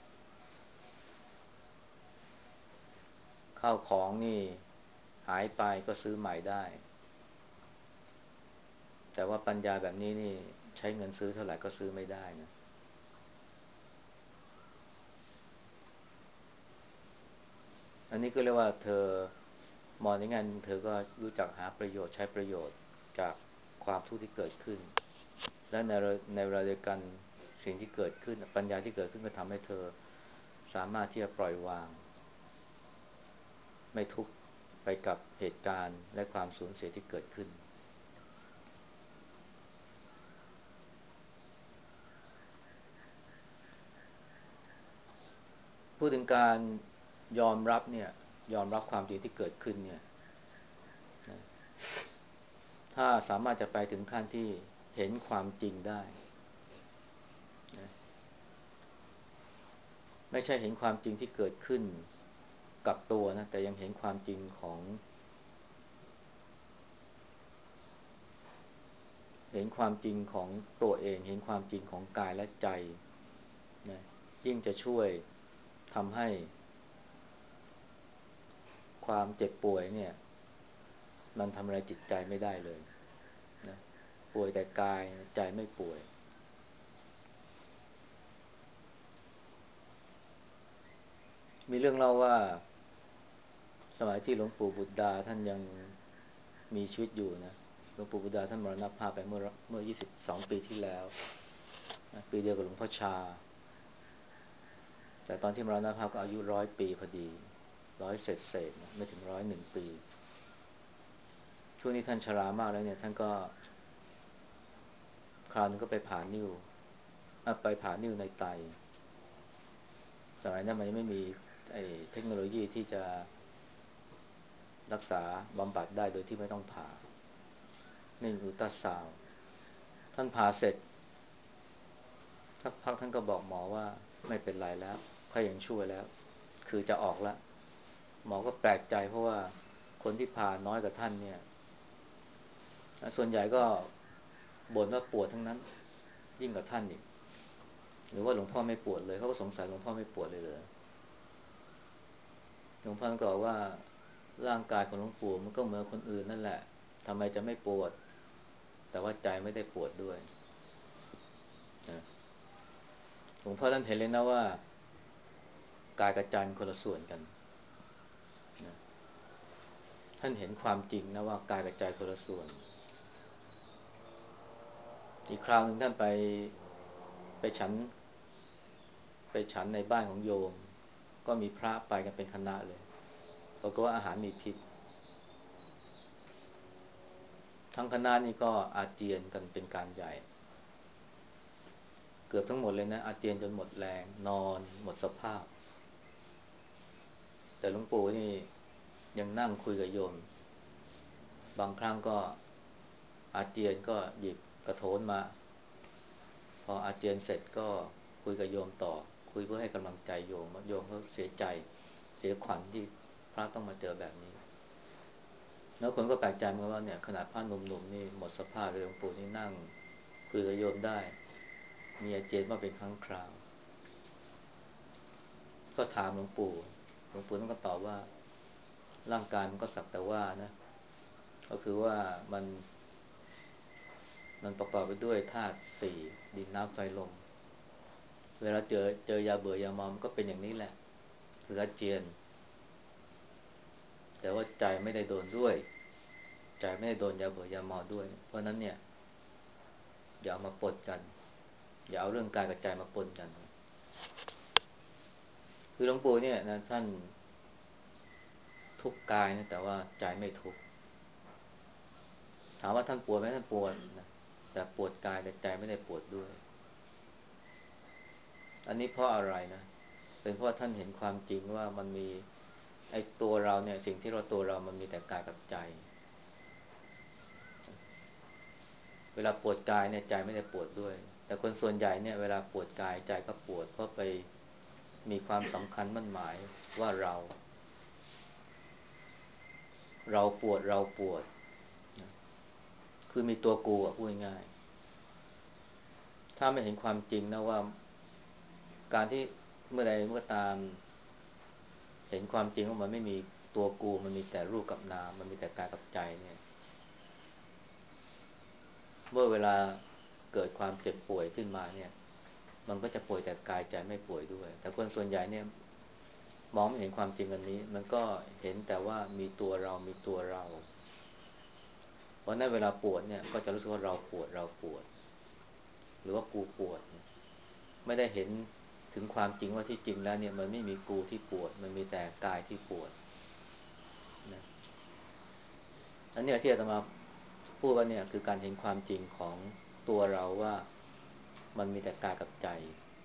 ข้าวของนี่หายไปก็ซื้อใหม่ได้แต่ว่าปัญญาแบบนี้นี่ใช้เงินซื้อเท่าไหร่ก็ซื้อไม่ได้นะอันนี้ก็เรียกว่าเธอมองในแง่นึงเธอก็รู้จักหาประโยชน์ใช้ประโยชน์จากความทุกข์ที่เกิดขึ้น และในในเวลาเดียวกันสิ่งที่เกิดขึ้นปัญญาที่เกิดขึ้นก็ทำให้เธอสามารถที่จะปล่อยวางไม่ทุกข์ไปกับเหตุการณ์และความสูญเสียที่เกิดขึ้นพูดถึงการยอมรับเนี่ยยอมรับความจริงที่เกิดขึ้นเนี่ยถ้าสามารถจะไปถึงขั้นที่เห็นความจริงได้ไม่ใช่เห็นความจริงที่เกิดขึ้นกับตัวนะแต่ยังเห็นความจริงของเห็นความจริงของตัวเองเห็นความจริงของกายและใจนะยิ่งจะช่วยทำให้ความเจ็บป่วยเนี่ยมันทำอะไรจิตใจไม่ได้เลยนะป่วยแต่กายใจไม่ป่วยมีเรื่องเล่าว่าสมัยที่หลวงปู่บุตรดาท่านยังมีชีวิตอยู่นะหลวงปู่บุตรดาท่านมรณภาพไปเมื่อเมื่อยี่สิบสองปีที่แล้วนะปีเดียวกับหลวงพ่อชาแต่ตอนที่มรณภาพก็อายุร้อยปีพอดีร้อยเศษเศษนะไม่ถึงร้อยหนึ่งปีช่วงนี้ท่านชรามากแล้วเนี่ยท่านก็คราวนึงก็ไปผ่านิ้วไปผ่านิ้วในไตสมัยนั้นมันยังไม่มีไอ้เทคโนโลยีที่จะรักษาบำบัดได้โดยที่ไม่ต้องผ่าไม่มีอุลตราซาวด์ท่านผ่าเสร็จสักพักท่านก็บอกหมอว่าไม่เป็นไรแล้วเขายังช่วยแล้วคือจะออกแล้วหมอก็แปลกใจเพราะว่าคนที่ผ่าน้อยกว่าท่านเนี่ยส่วนใหญ่ก็บ่นว่าปวดทั้งนั้นยิ่งกว่าท่านอีกหรือว่าหลวงพ่อไม่ปวดเลยเขาก็สงสัยหลวงพ่อไม่ปวดเลยเหรอหลวงพ่อก็บอกว่าร่างกายของหลวงปู่มันก็เหมือนคนอื่นนั่นแหละทำไมจะไม่ปวดแต่ว่าใจไม่ได้ปวดด้วยนะหลวงพ่อท่านเห็นเลยนะว่ากายกับใจมันคนละส่วนกันนะท่านเห็นความจริงนะว่ากายกับใจคนละส่วนอีกคราวหนึ่งท่านไปไปฉันไปฉันในบ้านของโยมก็มีพระไปกันเป็นคณะเลยปรากฏว่าอาหารมีพิษทั้งคณะนี่ก็อาเจียนกันเป็นการใหญ่เกือบทั้งหมดเลยนะอาเจียนจนหมดแรงนอนหมดสภาพแต่หลวงปู่นี่ยังนั่งคุยกับโยมบางครั้งก็อาเจียนก็หยิบกระโถนมาพออาเจียนเสร็จก็คุยกับโยมต่อคุยเพื่อให้กำลังใจโยมโยมเขาเสียใจเสียขวัญที่พระต้องมาเจอแบบนี้แล้วคนก็แปลกใจเหมือนกันว่าเนี่ยขนาดพระหนุ่มๆนี่หมดสภาพเลยหลวงปู่นี่นั่งคุยกับโยมได้มีอาเจียนมาเป็นครั้งคราวก็ถามหลวงปู่หลวงปู่ต้องก็ตอบว่าร่างกายมันก็สักแต่ว่านะก็คือว่ามันมันประกอบไปด้วยธาตุสี่ดินน้ำไฟลมเวลาเจอเจอยาเบื่อยาเมามันก็เป็นอย่างนี้แหละคืออาเจียนแต่ว่าใจไม่ได้โดนด้วยใจไม่ได้โดนยาเบื่อยาเมาด้วยเพราะนั้นเนี่ยอย่าเอามาปนกันอย่าเอาเรื่องกายกับใจมาปนกันคือหลวงปู่เนี่ยนะท่านทุกข์กายนะแต่ว่าใจไม่ทุกข์ถามว่าท่านปวดไหมท่านปวดนะแต่ปวดกายแต่ใจไม่ได้ปวดด้วยอันนี้เพราะอะไรนะเป็นเพราะท่านเห็นความจริงว่ามันมีไอ้ตัวเราเนี่ยสิ่งที่เราตัวเรามันมีแต่กายกับใจเวลาปวดกายเนี่ยใจไม่ได้ปวดด้วยแต่คนส่วนใหญ่เนี่ยเวลาปวดกายใจก็ปวดเพราะไปมีความสำคัญมั่นหมายว่าเราเราปวดเราปวดนะคือมีตัวกูอ่ะพูดง่ายถ้าไม่เห็นความจริงนะว่าการที่เมื่อใดเมื่อตามเห็นความจริงว่ามันไม่มีตัวกูมันมีแต่รูปกับนามมันมีแต่กายกับใจเนี่ยเมื่อเวลาเกิดความเจ็บป่วยขึ้นมาเนี่ยมันก็จะป่วยแต่กายใจไม่ป่วยด้วยแต่คนส่วนใหญ่เนี่ยมองไม่เห็นความจริงอันนี้มันก็เห็นแต่ว่ามีตัวเรามีตัวเราเพราะนั้นเวลาปวดเนี่ยก็จะรู้สึกว่าเราปวดเราปวดหรือว่ากูปวดไม่ได้เห็นถึงความจริงว่าที่จริงแล้วเนี่ยมันไม่มีกูที่ปวดมันมีแต่กายที่ปวดนะอันนี้ที่อาตมาพูดว่าเนี่ยคือการเห็นความจริงของตัวเราว่ามันมีแต่กายกับใจ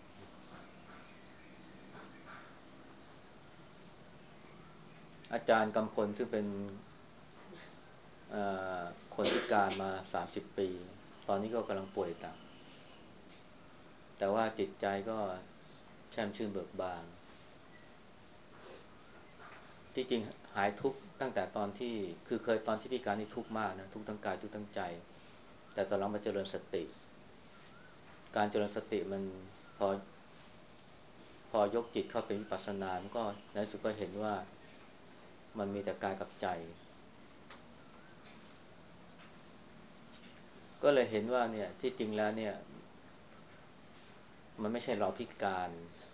อาจารย์กำพลซึ่งเป็นคนพิการมาสามสิบปีตอนนี้ก็กำลังป่วยหนักแต่ว่าจิตใจก็แช่มชื่นเบิกบานที่จริงหายทุกข์ตั้งแต่ตอนที่คือเคยตอนที่พิการนี่ทุกข์มากนะทุกข์ทั้งกายทุกข์ทั้งใจแต่ตอนหลังมาเจริญสติการเจริญสติมันพอพอยกจิตเข้าเป็นวิปัสสนามันก็ในที่สุดก็เห็นว่ามันมีแต่กายกับใจก็เลยเห็นว่าเนี่ยที่จริงแล้วเนี่ยมันไม่ใช่เราพิการ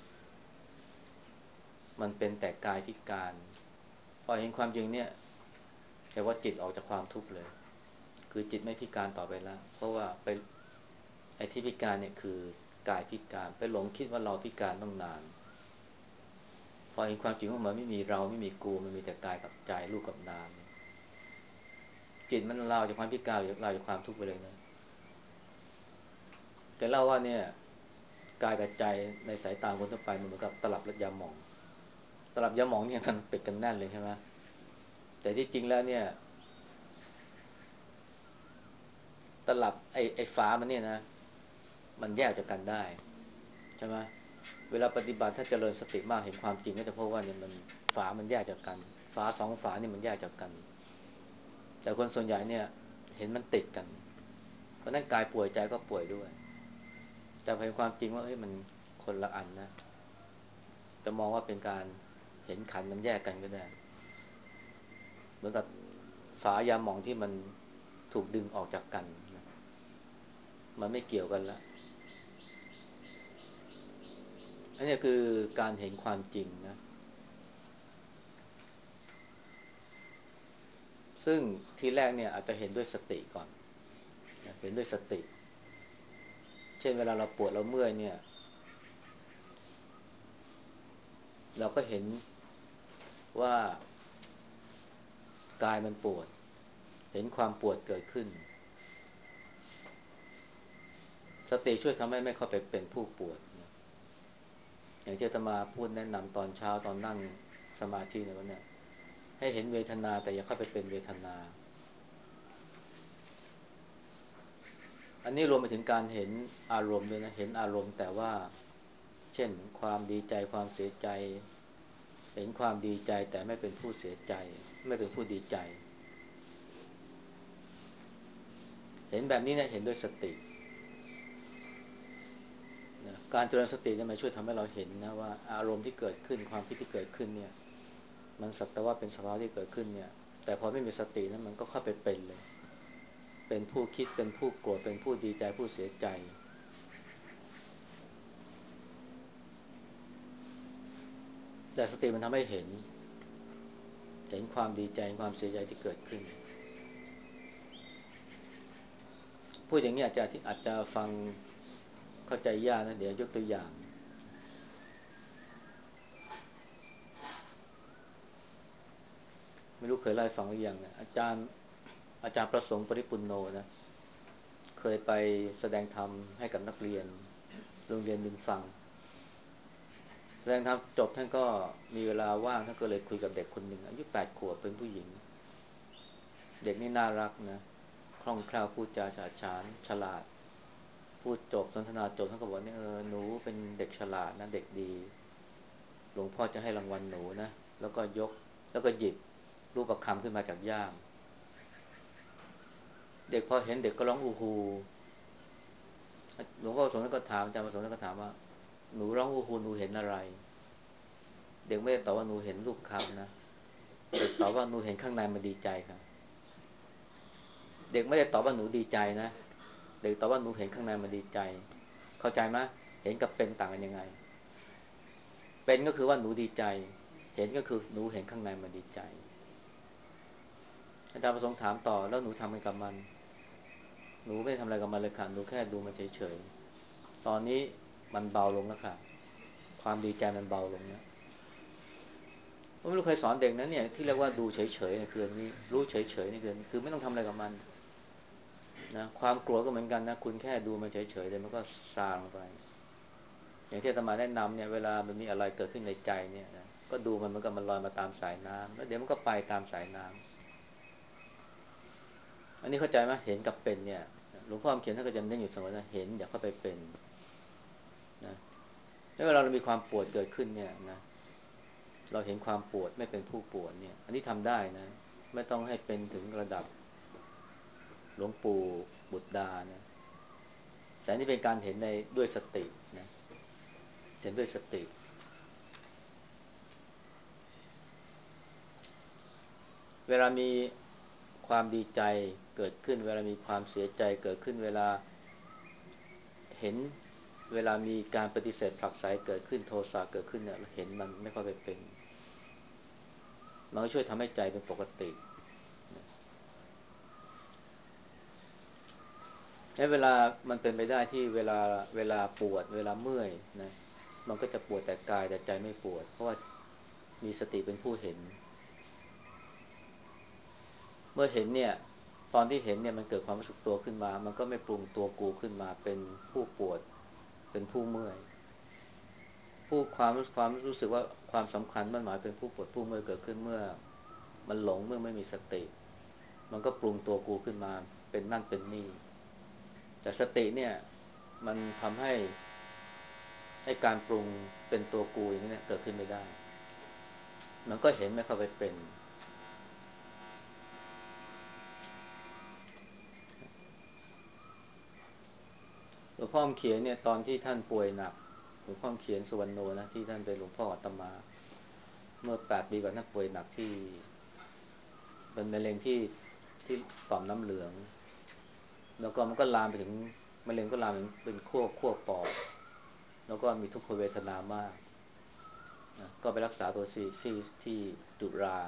มันเป็นแต่กายพิการพอเห็นความจริงเนี่ยแปลว่าจิตออกจากความทุกข์เลยคือจิตไม่พิการต่อไปแล้วเพราะว่าไปไอ้ที่พิการเนี่ยคือกายพิการไปหลงคิดว่าเราพิการต้องนานพอเห็นความจริงว่ามันไม่มีเราไม่มีกูมันมีแต่กายกับใจรูปกับนามจิตมันลาจากความพิการหรือลาจากความทุกข์ไปเลยนะแต่เล่าว่าเนี่ยกายกับใจในสายตาคนทั่วไปมันเหมือนกับตลับและยาหม่องตลับยาหม่องเนี่ยมันปิดกันแน่นเลยใช่ไหมแต่ที่จริงแล้วเนี่ยตลับไอ้ไอ้ฝามันเนี่ยนะมันแยกจากกันได้ใช่ไหมเวลาปฏิบัติถ้าเจริญสติมากเห็นความจริงก็จะพบว่าเนี่ยมันฝามันแยกจากกันฝาสองฝานี่มันแยกจากกันแต่คนส่วนใหญ่เนี่ยเห็นมันติดกันเพราะนั้นกายป่วยใจก็ป่วยด้วยแต่เห็นความจริงว่าเฮ้ยมันคนละอันนะจะมองว่าเป็นการเห็นขันธ์มันแยกกันก็ได้เหมือนกับฝายาหม่องที่มันถูกดึงออกจากกันนะมันไม่เกี่ยวกันแล้วอันนี้คือการเห็นความจริงนะซึ่งทีแรกเนี่ยอาจจะเห็นด้วยสติก่อนนะเห็นด้วยสติเช่นเวลาเราปวดเราเมื่อยเนี่ยเราก็เห็นว่ากายมันปวดเห็นความปวดเกิดขึ้นสติช่วยทำให้ไม่เข้าไปเป็นผู้ปวดนะอย่างที่อาตมาพูดแนะนำตอนเช้าตอนนั่งสมาธิในวันเนี้ยให้เห็นเวทนาแต่อย่าเข้าไปเป็นเวทนาอันนี้รวมไปถึงการเห็นอารมณ์ด้วยนะเห็นอารมณ์แต่ว่าเช่นความดีใจความเสียใจเห็นความดีใจแต่ไม่เป็นผู้เสียใจไม่เป็นผู้ดีใจเห็นแบบนี้เนี่ยเห็นด้วยสตินะการเจริญสติเนี่ยมันช่วยทำให้เราเห็นนะว่าอารมณ์ที่เกิดขึ้นความคิดที่เกิดขึ้นเนี่ยมันสักแต่ว่าเป็นสภาวะที่เกิดขึ้นเนี่ยแต่พอไม่มีสตินะมันก็เข้าไปเป็นเลยเป็นผู้คิดเป็นผู้โกรธเป็นผู้ดีใจผู้เสียใจแต่สติมันทำให้เห็นเห็นความดีใจความเสียใจที่เกิดขึ้นพูดอย่างนี้อาจจะอาจจะฟังเข้าใจยากนะเดี๋ยวยกตัวอย่างไม่รู้เคยเล่าให้ฟังหรือยังนะอาจารย์อาจารย์ประสงค์ปริปุนโนนะเคยไปแสดงธรรมให้กับนักเรียนโรงเรียนหนึ่งฟังแสดงธรรมจบท่านก็มีเวลาว่างท่านก็เลยคุยกับเด็กคนหนึ่งอายุแปดขวบเป็นผู้หญิงเด็กนี่น่ารักนะคล่องแคล่วพูดจาฉาฉานฉลาดพูดจบสนทนาจบท่านก็บอกเนี่ยเออหนูเป็นเด็กฉลาดนะเด็กดีหลวงพ่อจะให้รางวัลหนูนะแล้วก็ยกแล้วก็หยิบรูปประคำขึ้นมาจากย่ามเด็กพอเห็นเด็กก็ร้องอูฮูหลวงพ่อประสงค์ท่านก็ถามอาจารย์ประสงค์ท่านก็ถามว่าหนูร้องอูฮูหนูเห็นอะไรเด็กไม่ได้ตอบว่าหนูเห็นรูปคำนะเด็กตอบว่าหนูเห็นข้างในมันดีใจครับเด็กไม่ได้ตอบว่าหนูดีใจนะเด็กตอบว่าหนูเห็นข้างในมันดีใจเข้าใจไหมเห็นกับเป็นต่างกันยังไงเป็นก็คือว่าหนูดีใจเห็นก็คือหนูเห็นข้างในมันดีใจอาจารย์ประสงค์ถามต่อแล้วหนูทำอะไรกับมันหนูไม่ทำอะไรกับมันเลยค่ะหนูแค่ดูมันเฉยๆตอนนี้มันเบาลงแล้วค่ะความดีใจมันเบาลงนะผมไม่รู้เคยสอนเด็กนะเนี่ยที่เรียกว่าดูเฉยๆเนี่ยคืออันนี้รู้เฉยๆนี่คือคือไม่ต้องทำอะไรกับมันนะความกลัวก็เหมือนกันนะคุณแค่ดูมันเฉยๆเดี๋ยวมันก็ซาลงไปอย่างที่อาตมาแนะนำเนี่ยเวลามันมีอะไรเกิดขึ้นในใจเนี่ยนะก็ดูมันมันก็มันลอยมาตามสายน้ำแล้วเดี๋ยวมันก็ไปตามสายน้ำอันนี้เข้าใจไหมเห็นกับเป็นเนี่ยหลวงพ่อเขียนท่านก็จะเน้นอยู่เสมอนะเห็นอย่าเข้าไปเป็นนะเวลาเรามีความปวดเกิดขึ้นเนี่ยนะเราเห็นความปวดไม่เป็นผู้ปวดเนี่ยอันนี้ทำได้นะไม่ต้องให้เป็นถึงระดับหลวงปู่บุตรดานะแต่นี่เป็นการเห็นในด้วยสตินะเห็นด้วยสติเวลามีความดีใจเกิดขึ้นเวลามีความเสียใจเกิดขึ้นเวลาเห็นเวลามีการปฏิเสธผลักไสเกิดขึ้นโทสะเกิดขึ้นเนี่ยเราเห็นมันไม่ค่อยไปเป็นมันก็ช่วยทำให้ใจเป็นปกติและเวลามันเป็นไปได้ที่เวลาเวลาปวดเวลาเมื่อยนะมันก็จะปวดแต่กายแต่ใจไม่ปวดเพราะว่ามีสติเป็นผู้เห็นเมื่อเห็นเนี่ยตอนที่เห็นเนี่ยมันเกิดความรู้สึกตัวขึ้นมามันก็ไม่ปรุงตัวกูขึ้นมาเป็นผู้ปวดเป็นผู้เมื่อยผู้ความความรู้สึกว่าความสำคัญมันหมายเป็นผู้ปวดผู้เมื่อยเกิดขึ้นเมื่อมันหลงเมื่อไม่มีสติมันก็ปรุงตัวกูขึ้นมาเป็นนั่นเป็นนี่แต่สติเนี่ยมันทำให้ให้การปรุงเป็นตัวกูอย่างนี้เนี่ยเกิดขึ้นไม่ได้มันก็เห็นไม่เข้าไปเป็นหลวงพ่อเขียนเนี่ยตอนที่ท่านป่วยหนักหลวงพ่อเขียนสุวรรณโนนะที่ท่านเป็นหลวงพ่ออาตมาเมื่อแปดปีก่อนท่านป่วยหนักที่เป็นมะเร็งที่ที่ต่อมน้ำเหลืองแล้วก็มันก็ลามไปถึงมะเร็งก็ลามถึงเป็นขั้วขั้วปอดแล้วก็มีทุกขเวทนามากนะก็ไปรักษาตัวที่ที่ที่จุฬา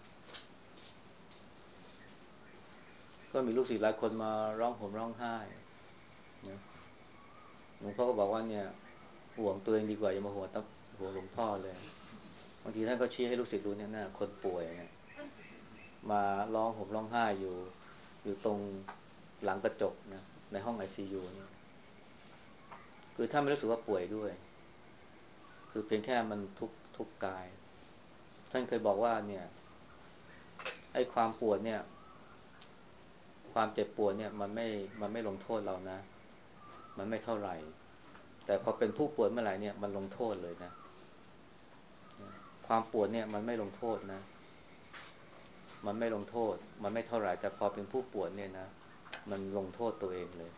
ก็มีลูกศิษย์หลายคนมาร้องห่มร้องไห้นะหลวงพ่อก็บอกว่าเนี่ยห่วงตัวเองดีกว่าอย่ามาห่วงตั้งห่วงหลวงพ่อเลยบางทีท่านก็ชี้ให้ลูกศิษย์ดูเนี่ยนะคนป่วยเนี่ยมาร้องห่มร้องไห้อยู่อยู่ตรงหลังกระจกนะในห้อง ไอ ซี ยู เนี่ยคือท่านไม่รู้สึกว่าป่วยด้วยคือเพียงแค่มันทุกทุกกายท่านเคยบอกว่าเนี่ยไอ้ความปวดเนี่ยความเจ็บปวดเนี่ยมันไม่มันไม่ลงโทษเรานะมันไม่เท่าไหร่แต่พอเป็นผู้ป่วยเมื่อไหร่เนี่ยมันลงโทษเลยนะความปวดเนี่ยมันไม่ลงโทษนะมันไม่ลงโทษมันไม่เท่าไหร่แต่พอเป็นผู้ป่วยเนี่ยนะมันลงโทษตัวเองเลย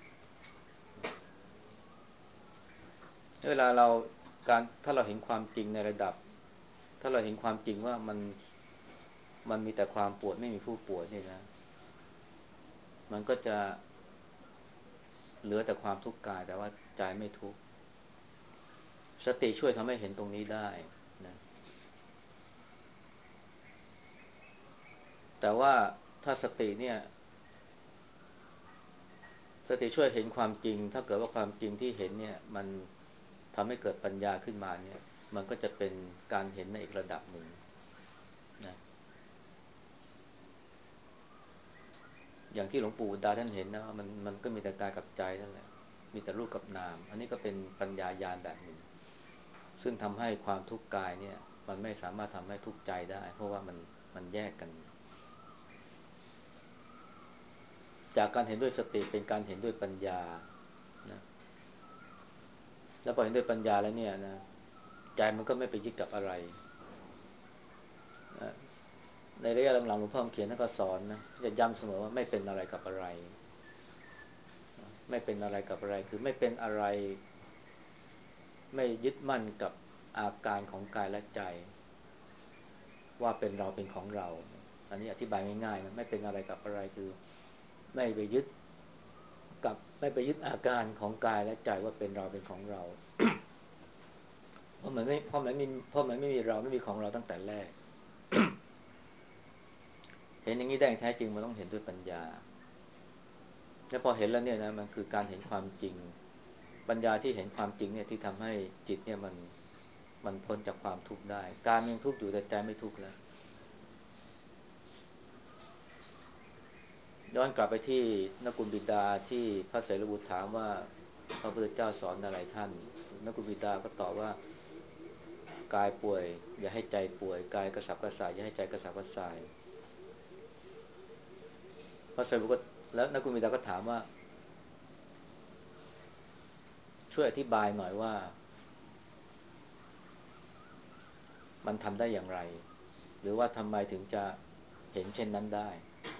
เวลาเราการถ้าเราเห็นความจริงในระดับถ้าเราเห็นความจริงว่ามันมันมีแต่ความปวดไม่มีผู้ป่วยเนี่ยนะมันก็จะเหลือแต่ความทุกข์กายแต่ว่าใจไม่ทุกข์สติช่วยทำให้เห็นตรงนี้ได้นะแต่ว่าถ้าสติเนี่ยสติช่วยเห็นความจริงถ้าเกิดว่าความจริงที่เห็นเนี่ยมันทำให้เกิดปัญญาขึ้นมาเนี่ยมันก็จะเป็นการเห็นในอีกระดับหนึ่งนะอย่างที่หลวงปู่ดาท่านเห็นนะว่ามันมันก็มีแต่กายกับใจนั่นแหละมีแต่รูปกับนามอันนี้ก็เป็นปัญญาญาณแบบหนึ่งซึ่งทำให้ความทุกข์กายเนี่ยมันไม่สามารถทำให้ทุกข์ใจได้เพราะว่ามันมันแยกกันจากการเห็นด้วยสติเป็นการเห็นด้วยปัญญานะแล้วพอเห็นด้วยปัญญาแล้วเนี่ยนะใจมันก็ไม่ไปยึดกับอะไรนะในระยะหลังๆหลวงพ่อเขียนท่านก็สอนนะจะย้ำเสมอว่าไม่เป็นอะไรกับอะไรไม่เป็นอะไรกับอะไรคือไม่เป็นอะไรไม่ยึดมั่นกับอาการของกายและใจว่าเป็นเราเป็นของเราอันนี้อธิบายง่ายๆนะไม่เป็นอะไรกับอะไรคือไม่ไปยึดกับไม่ไปยึดอาการของกายและใจว่าเป็นเราเป็นของเราเพราะมันไม่เพราะมันไม่เพราะมันไม่มีเราไม่มีของเราตั้งแต่แรกเห็นอย่างนี้ได้แท้จริงมันต้องเห็นด้วยปัญญาแล้วพอเห็นแล้วเนี่ยนะมันคือการเห็นความจริงปัญญาที่เห็นความจริงเนี่ยที่ทำให้จิตเนี่ยมันมันพ้นจากความทุกข์ได้กายมันยังทุกข์อยู่แต่ใจไม่ทุกข์แล้วย้อนกลับไปที่นกุลบิดาที่พระเสรีบุตรถามว่าพระพุทธเจ้าสอนอะไรท่านนกุลบิดาก็ตอบว่ากายป่วยอย่าให้ใจป่วยกายกระสับกระส่ายอย่าให้ใจกระสับกระส่ายพระเสรีบุตรแล้วนกุลบิดาก็ถามว่าช่วยอธิบายหน่อยว่ามันทำได้อย่างไรหรือว่าทำไมถึงจะเห็นเช่นนั้นได้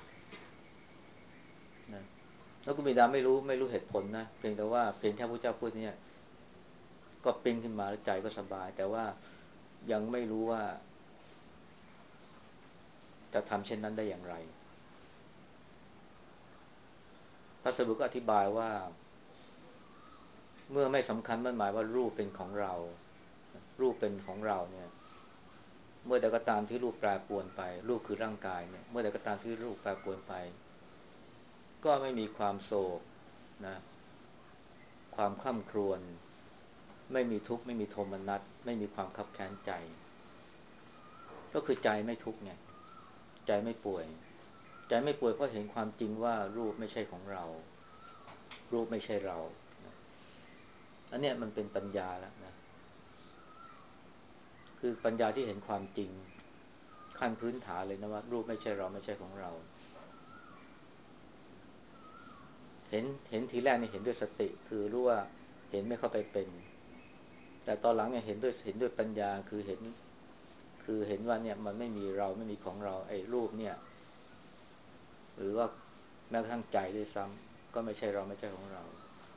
นะแล้วคุณบิดาไม่รู้ไม่รู้เหตุผลนะเพียงแต่ว่าเพียงแค่พระเจ้าพูดเนี่ยก็ปิ้งขึ้นมาแล้วใจก็สบายแต่ว่ายังไม่รู้ว่าจะทำเช่นนั้นได้อย่างไรพระสารีบุตรก็อธิบายว่าเมื่อไม่สำคัญมั่นหมายว่ารูปเป็นของเรารูปเป็นของเราเนี่ยเมื่อใดก็ตามที่รูปแปรปรวนไปรูปคือร่างกายเนี่ยเมื่อใดก็ตามที่รูปแปรปรวนไปก็ไม่มีความโศกนะความคร่ำครวญไม่มีทุกข์ไม่มีโทมนัสไม่มีความคับแค้นใจก็คือใจไม่ทุกข์ไงใจไม่ป่วยใจไม่ป่วยเพราะเห็นความจริงว่ารูปไม่ใช่ของเรารูปไม่ใช่เราอันเนี้ยมันเป็นปัญญาแล้วนะคือปัญญาที่เห็นความจริงขั้นพื้นฐานเลยนะว่ารูปไม่ใช่เราไม่ใช่ของเราเห็นเห็นทีแรกเนี่ยเห็นด้วยสติคือรู้ว่าเห็นไม่เข้าไปเป็นแต่ตอนหลังเนี่ยเห็นด้วยเห็นด้วยปัญญาคือเห็นคือเห็นว่าเนี่ยมันไม่มีเราไม่มีของเราไอ้รูปเนี่ยหรือว่าแม้กระทั่งใจด้วยซ้ำก็ไม่ใช่เราไม่ใช่ของเรา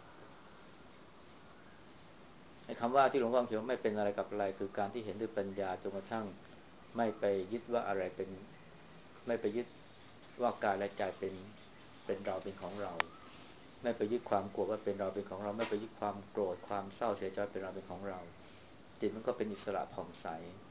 ไอ้คำว่าที่หลวงพ่อเขียนว่าไม่เป็นอะไรกับอะไรคือการที่เห็นด้วยปัญญาจนกระทั่งไม่ไปยึดว่าอะไรเป็นไม่ไปยึดว่ากายและใจเป็นเป็นเราเป็นของเราไม่ไปยึดความโกรธว่าเป็นเราเป็นของเราไม่ไปยึดความโกรธความเศร้าเสียใจเป็นเราเป็นของเราจิตมันก็เป็นอิสระผ่องใส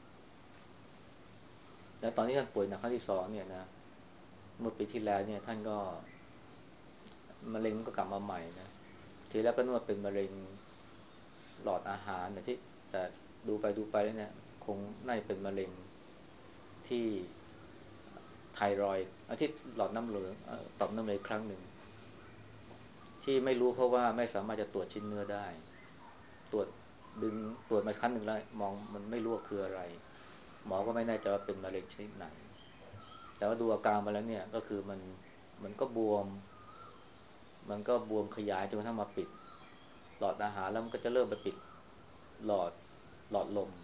แล้วตอนที่ท่านป่วยหนักครั้งที่สองเนี่ยนะเมื่อปีที่แล้วเนี่ยท่านก็มะเร็งก็กลับมาใหม่นะทีแรกก็นึกว่าเป็นมะเร็งหลอดอาหารแต่ที่แต่ดูไปดูไปแล้วเนี่ยคงน่าจะเป็นมะเร็งที่ไทรอยด์อาทิตย์หลอดน้ำเหลืองต่อมน้ำเหลืองครั้งหนึ่งที่ไม่รู้เพราะว่าไม่สามารถจะตรวจชิ้นเนื้อได้ตรวจดึงตรวจมาครั้งหนึ่งแล้วมองมันไม่รู้ว่าคืออะไรหมอก็ไม่แน่ใจว่าเป็นมะเร็งชนิดไหนแต่ว่าดูอาการมาแล้วเนี่ยก็คือมันมันก็บวมมันก็บวมขยายจนกระทั่งมาปิดหลอดอาหารแล้วมันก็จะเริ่มไปปิดหลอดหลอดลม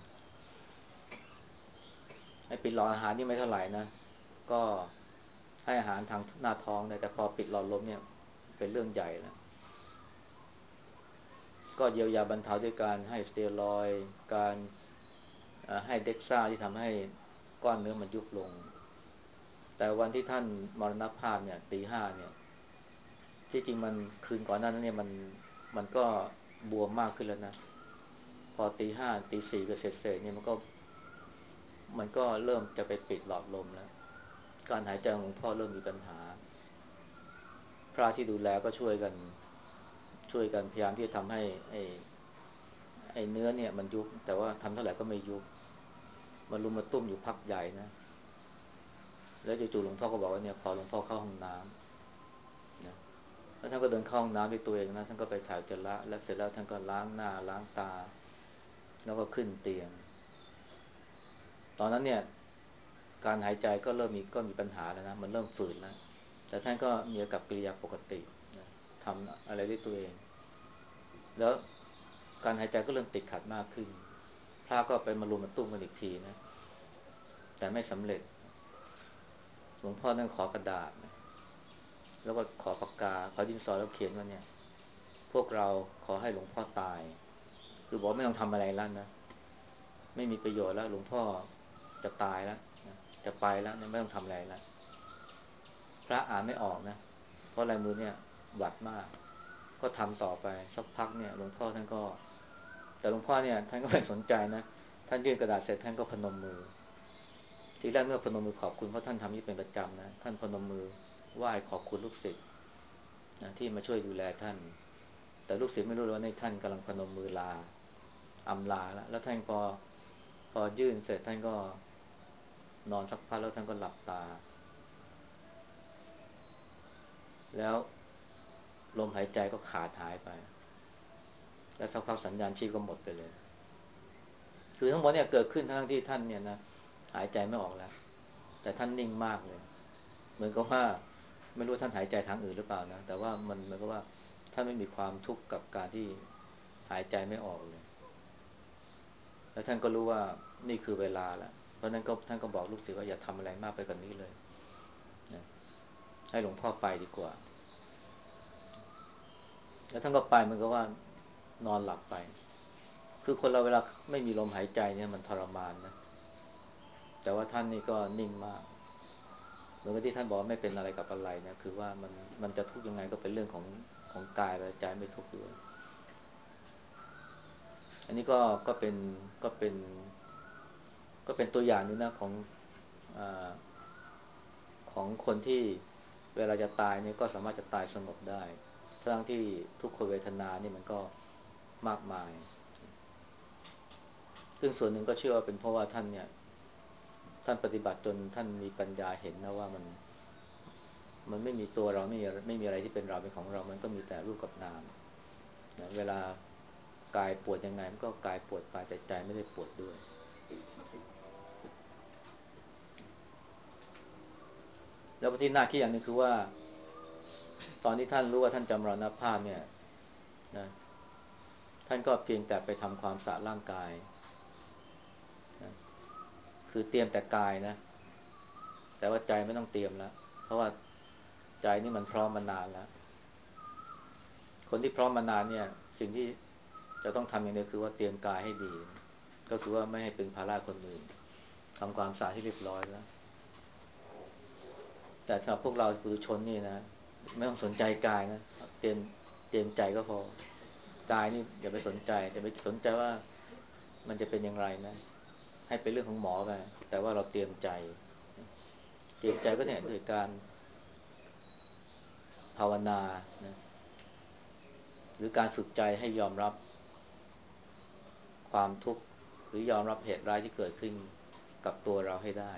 ไอ้ปิดหลอดอาหารนี่ไม่เท่าไหร่นะก็ให้อาหารทางหน้าท้องแต่พอปิดหลอดลมเนี่ยเป็นเรื่องใหญ่แล้วก็เยียวยาบรรเทาด้วยการให้สเตียรอยด์การให้เด็กซ่าที่ทำให้ก้อนเนื้อมันยุบลงแต่วันที่ท่านมรณภาพเนี่ยตีห้าเนี่ยที่จริงมันคืนก่อนหน้านั้นเนี่ยมันมันก็บวมมากขึ้นแล้วนะพอตีห้าตีสี่ก็เสร็จเสร็จเนี่ยมันก็มันก็เริ่มจะไปปิดหลอดลมแล้วการหายใจของหลวงพ่อเริ่มมีปัญหาพระที่ดูแลก็ช่วยกันช่วยกันพยายามที่จะทำให้ไอ้ไอ้เนื้อเนี่ยมันยุบแต่ว่าทำเท่าไหร่ก็ไม่ยุบมันรุมมาตุ้มอยู่พักใหญ่นะแล้วจู่ๆหลวงพ่อก็บอกว่าเนี่ยขอหลวงพ่อเข้าห้องน้ำนะแล้วท่านก็เดินเข้าห้องน้ำด้วยตัวเองนะท่านก็ไปถ่ายอุจจาระแล้วเสร็จแล้วท่านก็ล้างหน้าล้างตาแล้วก็ขึ้นเตียงตอนนั้นเนี่ยการหายใจก็เริ่มมีก็มีปัญหาแล้วนะมันเริ่มฝืดแล้วแต่ท่านก็มีอากับกิริยาปกตินะทำอะไรด้วยตัวเองแล้วการหายใจก็เริ่มติดขัดมากขึ้นพระก็ไปมารุมมาตุ้มกันอีกทีนะแต่ไม่สำเร็จหลวงพ่อนั่งขอกระดาษนะแล้วก็ขอปากกาขอดินสอแล้วเขียนว่าเนี่ยพวกเราขอให้หลวงพ่อตายคือบอกไม่ต้องทำอะไรแล้วนะไม่มีประโยชน์แล้วหลวงพ่อจะตายแล้วนะจะไปแล้วเนี่ยไม่ต้องทำอะไรแล้วพระอ่านไม่ออกนะเพราะลายมือเนี่ยหวัดมากก็ทำต่อไปสักพักเนี่ยหลวงพ่อท่านก็แต่หลวงพ่อเนี่ยท่านก็ไม่สนใจนะท่านยื่นกระดาษเสร็จท่านก็พนมมือทีแรกเมื่อพนมมือขอบคุณเพราะท่านทำนี้เป็นประจำนะท่านพนมมือไหว้ขอบคุณลูกศิษย์นะที่มาช่วยดูแลท่านแต่ลูกศิษย์ไม่รู้ว่าในท่านกำลังพนมมือลาอำลาแล้วแล้วท่านพอพอยื่นเสร็จท่านก็นอนสักพักแล้วท่านก็หลับตาแล้วลมหายใจก็ขาดหายไปแล้วสักพักสัญญาณชีพก็หมดไปเลยคือทั้งหมดเนี่ยเกิดขึ้นทั้งที่ท่านเนี่ยนะหายใจไม่ออกแล้วแต่ท่านนิ่งมากเลยเหมือนกับว่าไม่รู้ท่านหายใจทางอื่นหรือเปล่านะแต่ว่ามันเหมือนกับว่าท่านไม่มีความทุกข์กับการที่หายใจไม่ออกเลยแล้วท่านก็รู้ว่านี่คือเวลาแล้วเพราะนั้นก็ท่านก็บอกลูกศิษย์ว่าอย่าทำอะไรมากไปกว่านนี้เลยนะให้หลวงพ่อไปดีกว่าแล้วท่านก็ไปมันก็ว่านอนหลับไปคือคนเราเวลาไม่มีลมหายใจเนี่ยมันทรมานนะแต่ว่าท่านนี่ก็นิ่งมากเหมือนกับที่ท่านบอกไม่เป็นอะไรกับอะไรเนี่ยคือว่ามันมันจะทุกข์ยังไงก็เป็นเรื่องของของกายและใจไม่ทุกข์ด้วยอันนี้ก็ก็เป็นก็เป็นก็เป็นตัวอย่างนึงนะของอ่าของคนที่เวลาจะตายเนี่ยก็สามารถจะตายสงบได้ทั้งที่ทุกขเวทนานี่มันก็มากมายซึ่งส่วนหนึ่งก็เชื่อว่าเป็นเพราะว่าท่านเนี่ยท่านปฏิบัติจนท่านมีปัญญาเห็นนะว่ามันมันไม่มีตัวเราไม่มีไม่มีอะไรที่เป็นเราเป็นของเรามันก็มีแต่รูปกับนามนะเวลากายปวดยังไงมันก็กายปวดไปแต่ใจไม่ได้ปวดด้วยแล้วที่น่าคิดอย่างนึงคือว่าตอนที่ท่านรู้ว่าท่านจำมรณภาพเนี่ยนะท่านก็เพียงแต่ไปทำความสะอาดร่างกายนะคือเตรียมแต่กายนะแต่ว่าใจไม่ต้องเตรียมแล้วเพราะว่าใจนี่มันพร้อมมานานแล้วคนที่พร้อมมานานเนี่ยสิ่งที่จะต้องทำอย่างเดียวคือว่าเตรียมกายให้ดีก็คือว่าไม่ให้เป็นภาระคนอื่นทำความสะอาดให้เรียบร้อยแล้วแต่สำหรับพวกเราปุถุชนนี่นะไม่ต้องสนใจกายนะเตรียมเตรียมใจก็พอกายนี่อย่าไปสนใจอย่าไปสนใจว่ามันจะเป็นอย่างไรนะให้เป็นเรื่องของหมอไปแต่ว่าเราเตรียมใจเตรียมใจก็เนี่ยด้วยการภาวนานะหรือการฝึกใจให้ยอมรับความทุกข์หรือยอมรับเหตุร้ายที่เกิดขึ้นกับตัวเราให้ได้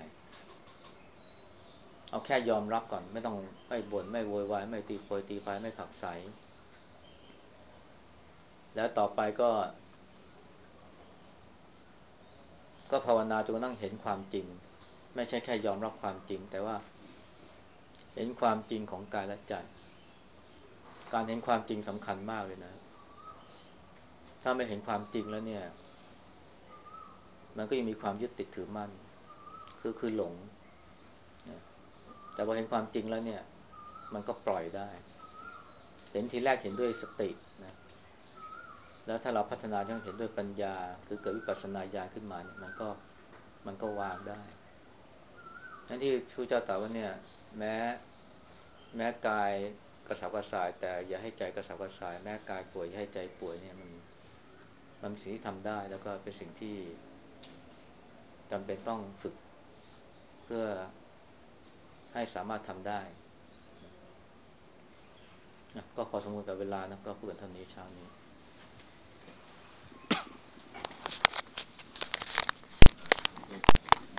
เอาแค่ยอมรับก่อนไม่ต้องไม่บ่นไม่โวยวายไม่ตีโพยตีพายไม่ผลักไสแล้วต่อไปก็ก็ภาวนาจนกระทั่งเห็นความจริงไม่ใช่แค่ยอมรับความจริงแต่ว่าเห็นความจริงของกายและใจการเห็นความจริงสำคัญมากเลยนะถ้าไม่เห็นความจริงแล้วเนี่ยมันก็ยังมีความยึดติดถือมั่นคือคือหลงนะแต่พอเห็นความจริงแล้วเนี่ยมันก็ปล่อยได้เห็นทีแรกเห็นด้วยสตินะแล้วถ้าเราพัฒนาจนเห็นด้วยปัญญาคือเกิดวิปัสสนาญาณขึ้นมาเนี่ยมันก็มันก็วางได้ทั้งที่พระเจ้าตรัสว่าเนี่ยแม้แม้กายกระสับกระส่ายแต่อย่าให้ใจกระสับกระส่ายแม้กายป่วยอย่าให้ใจป่วยเนี่ยมันมันเป็นสิ่งที่ทำได้แล้วก็เป็นสิ่งที่จำเป็นต้องฝึกเพื่อให้สามารถทำได้นะก็พอสมควรกับเวลานะก็พูดกันเท่านี้เช้านี้